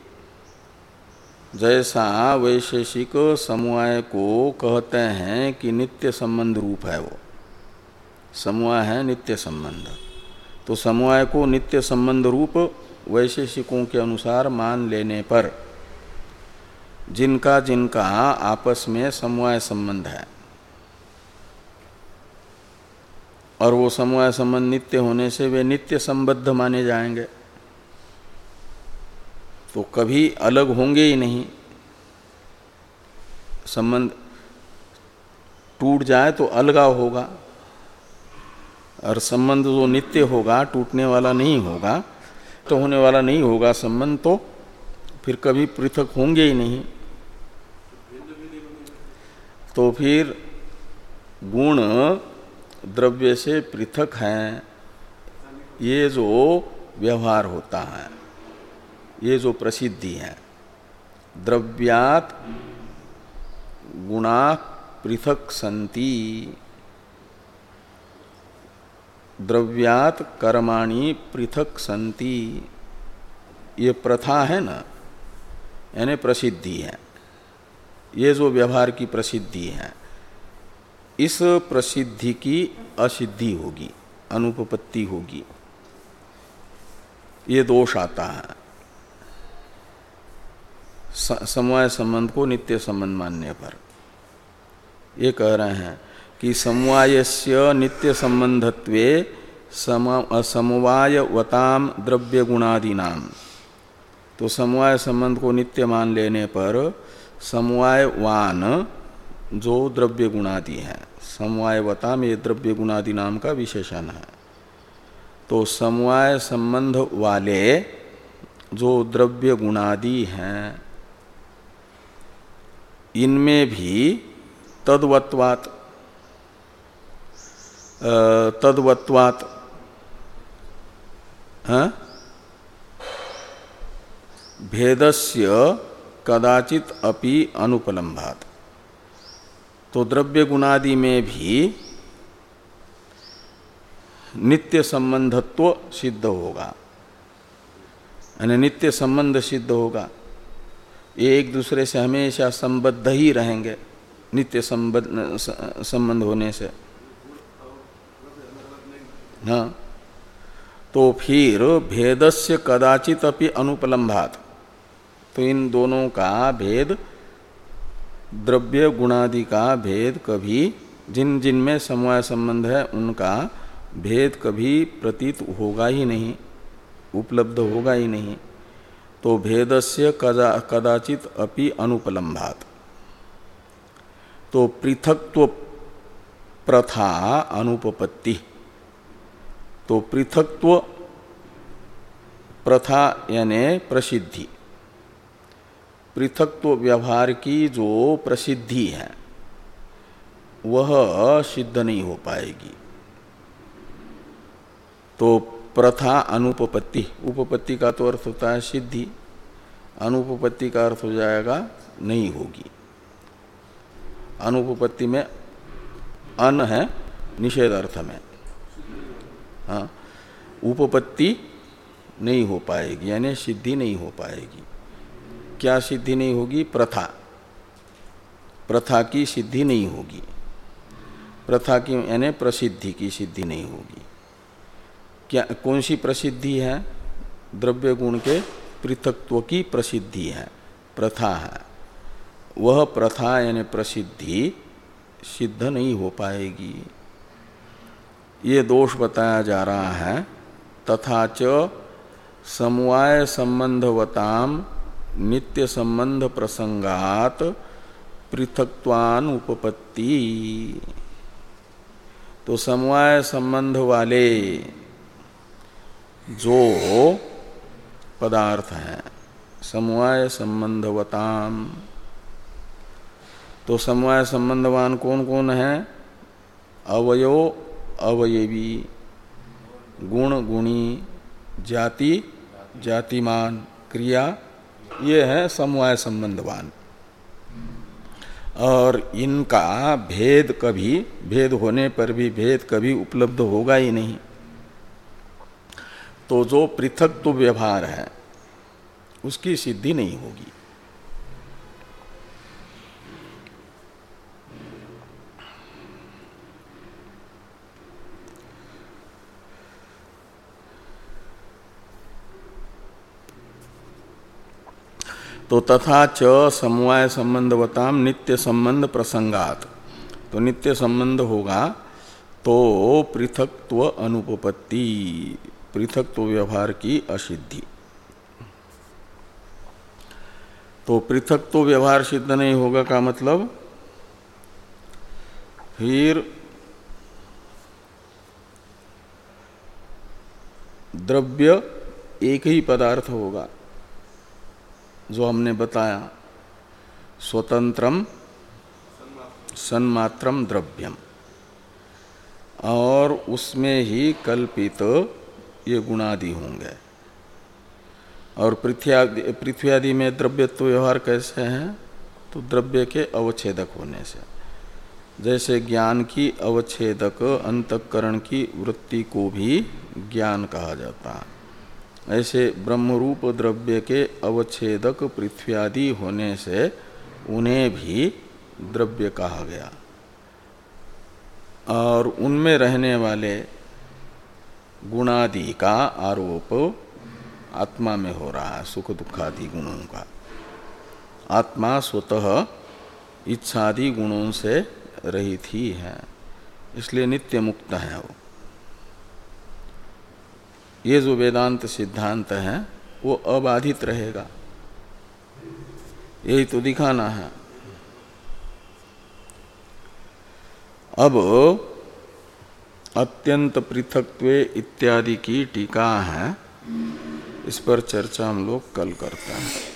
Speaker 1: जैसा वैशेषिक समवाय को कहते हैं कि नित्य संबंध रूप है, वो समवाय है नित्य संबंध, तो समवाय को नित्य संबंध रूप वैशेषिकों के अनुसार मान लेने पर जिनका जिनका आपस में समवाय संबंध है और वो समवाय संबंध नित्य होने से वे नित्य संबद्ध माने जाएंगे, तो कभी अलग होंगे ही नहीं। संबंध टूट जाए तो अलगाव होगा, और संबंध जो नित्य होगा टूटने वाला नहीं होगा, तो होने वाला नहीं होगा संबंध, तो फिर कभी पृथक होंगे ही नहीं। तो फिर गुण द्रव्य से पृथक हैं, ये जो व्यवहार होता है, ये जो प्रसिद्धि है, द्रव्यात् गुणा पृथक संति, द्रव्यात् कर्माणि पृथक संति, ये प्रथा है ना, यानी प्रसिद्धि है, ये जो व्यवहार की प्रसिद्धि है, इस प्रसिद्धि की असिद्धि होगी, अनुपपत्ति होगी, ये दोष आता है समवाय संबंध को नित्य संबंध मानने पर। ये कह रहे हैं कि समवायस्य नित्य संबंधत्वे समवायवताम द्रव्य गुणादीनाम, तो समवाय संबंध को नित्य मान लेने पर समवायवान जो द्रव्य गुणादि है, समवायवताम ये द्रव्य गुणादि नाम का विशेषण है, तो समवाय संबंध वाले जो द्रव्य गुणादि हैं इनमें भी तद्वत्वात् तद्वत्वात् भेदस्य कदाचित अपि अनुपलम्भात्, तो द्रव्य गुणादि में भी नित्य संबंधत्व सिद्ध होगा, यानी नित्य संबंध सिद्ध होगा। ये एक दूसरे से हमेशा संबद्ध ही रहेंगे नित्य संबंध संबंध होने से। हाँ, तो फिर भेदस्य कदाचित अपि अनुपलम्भात, तो इन दोनों का भेद, द्रव्य गुणादि का भेद कभी, जिन जिन में समवाय संबंध है उनका भेद कभी प्रतीत होगा ही नहीं, उपलब्ध होगा ही नहीं। तो भेदस्य कदा कदाचित अपि अनुपलम्भात, तो पृथक्त्व प्रथा अनुपपत्ति, तो पृथक्त्व प्रथा यानी प्रसिद्धि, पृथक्त्व व्यवहार की जो प्रसिद्धि है वह सिद्ध नहीं हो पाएगी। तो प्रथा अनुपपत्ति, उपपत्ति का तो अर्थ होता है सिद्धि, अनुपपत्ति का अर्थ हो जाएगा नहीं होगी। अनुपपत्ति में अन है निषेध अर्थ में, हाँ, उपपत्ति नहीं हो पाएगी यानी सिद्धि नहीं हो पाएगी। क्या सिद्धि नहीं होगी? प्रथा, प्रथा की सिद्धि नहीं होगी, प्रथा की यानी प्रसिद्धि की सिद्धि नहीं होगी। क्या कौन सी प्रसिद्धि है? द्रव्य गुण के पृथक्त्व की प्रसिद्धि है, प्रथा है। वह प्रथा यानी प्रसिद्धि सिद्ध नहीं हो पाएगी। ये दोष बताया जा रहा है। तथा च समवाय संबंधवताम नित्य संबंध प्रसंगात पृथक्त्वानुपपत्ति, तो समवाय संबंध वाले जो पदार्थ हैं, समवाय संबंधवताम, तो समवाय संबंधवान कौन कौन है? अवयव अवयवी, गुण गुणी, जाति जातिमान, क्रिया, ये है समवाय संबंधवान। और इनका भेद कभी, भेद होने पर भी भेद कभी उपलब्ध होगा ही नहीं। तो जो पृथक्त्व व्यवहार है उसकी सिद्धि नहीं होगी। तो तथा च समवाय संबंधवताम नित्य संबंध प्रसंगात, तो नित्य संबंध होगा तो पृथक्त्व अनुपपत्ति, पृथक्त्व व्यवहार की असिद्धि। तो पृथक्त्व व्यवहार सिद्ध नहीं होगा का मतलब फिर द्रव्य एक ही पदार्थ होगा जो हमने बताया, स्वतंत्रम सन्मात्रम द्रव्यम, और उसमें ही कल्पित ये गुणादि होंगे। और पृथ्वी पृथ्वी आदि में द्रव्यत्व व्यवहार कैसे हैं? तो द्रव्य के अवच्छेदक होने से, जैसे ज्ञान की अवच्छेदक अंतःकरण की वृत्ति को भी ज्ञान कहा जाता है, ऐसे ब्रह्मरूप द्रव्य के अवच्छेदक पृथ्वी आदि होने से उन्हें भी द्रव्य कहा गया। और उनमें रहने वाले गुणादि का आरोप आत्मा में हो रहा है, सुख दुखादि गुणों का। आत्मा स्वतः इच्छादि गुणों से रहित ही है, इसलिए नित्य मुक्त है वो। ये जो वेदांत सिद्धांत है वो अबाधित रहेगा, यही तो दिखाना है। अब अत्यंत पृथक्त्वे इत्यादि की टीका है, इस पर चर्चा हम लोग कल करते हैं।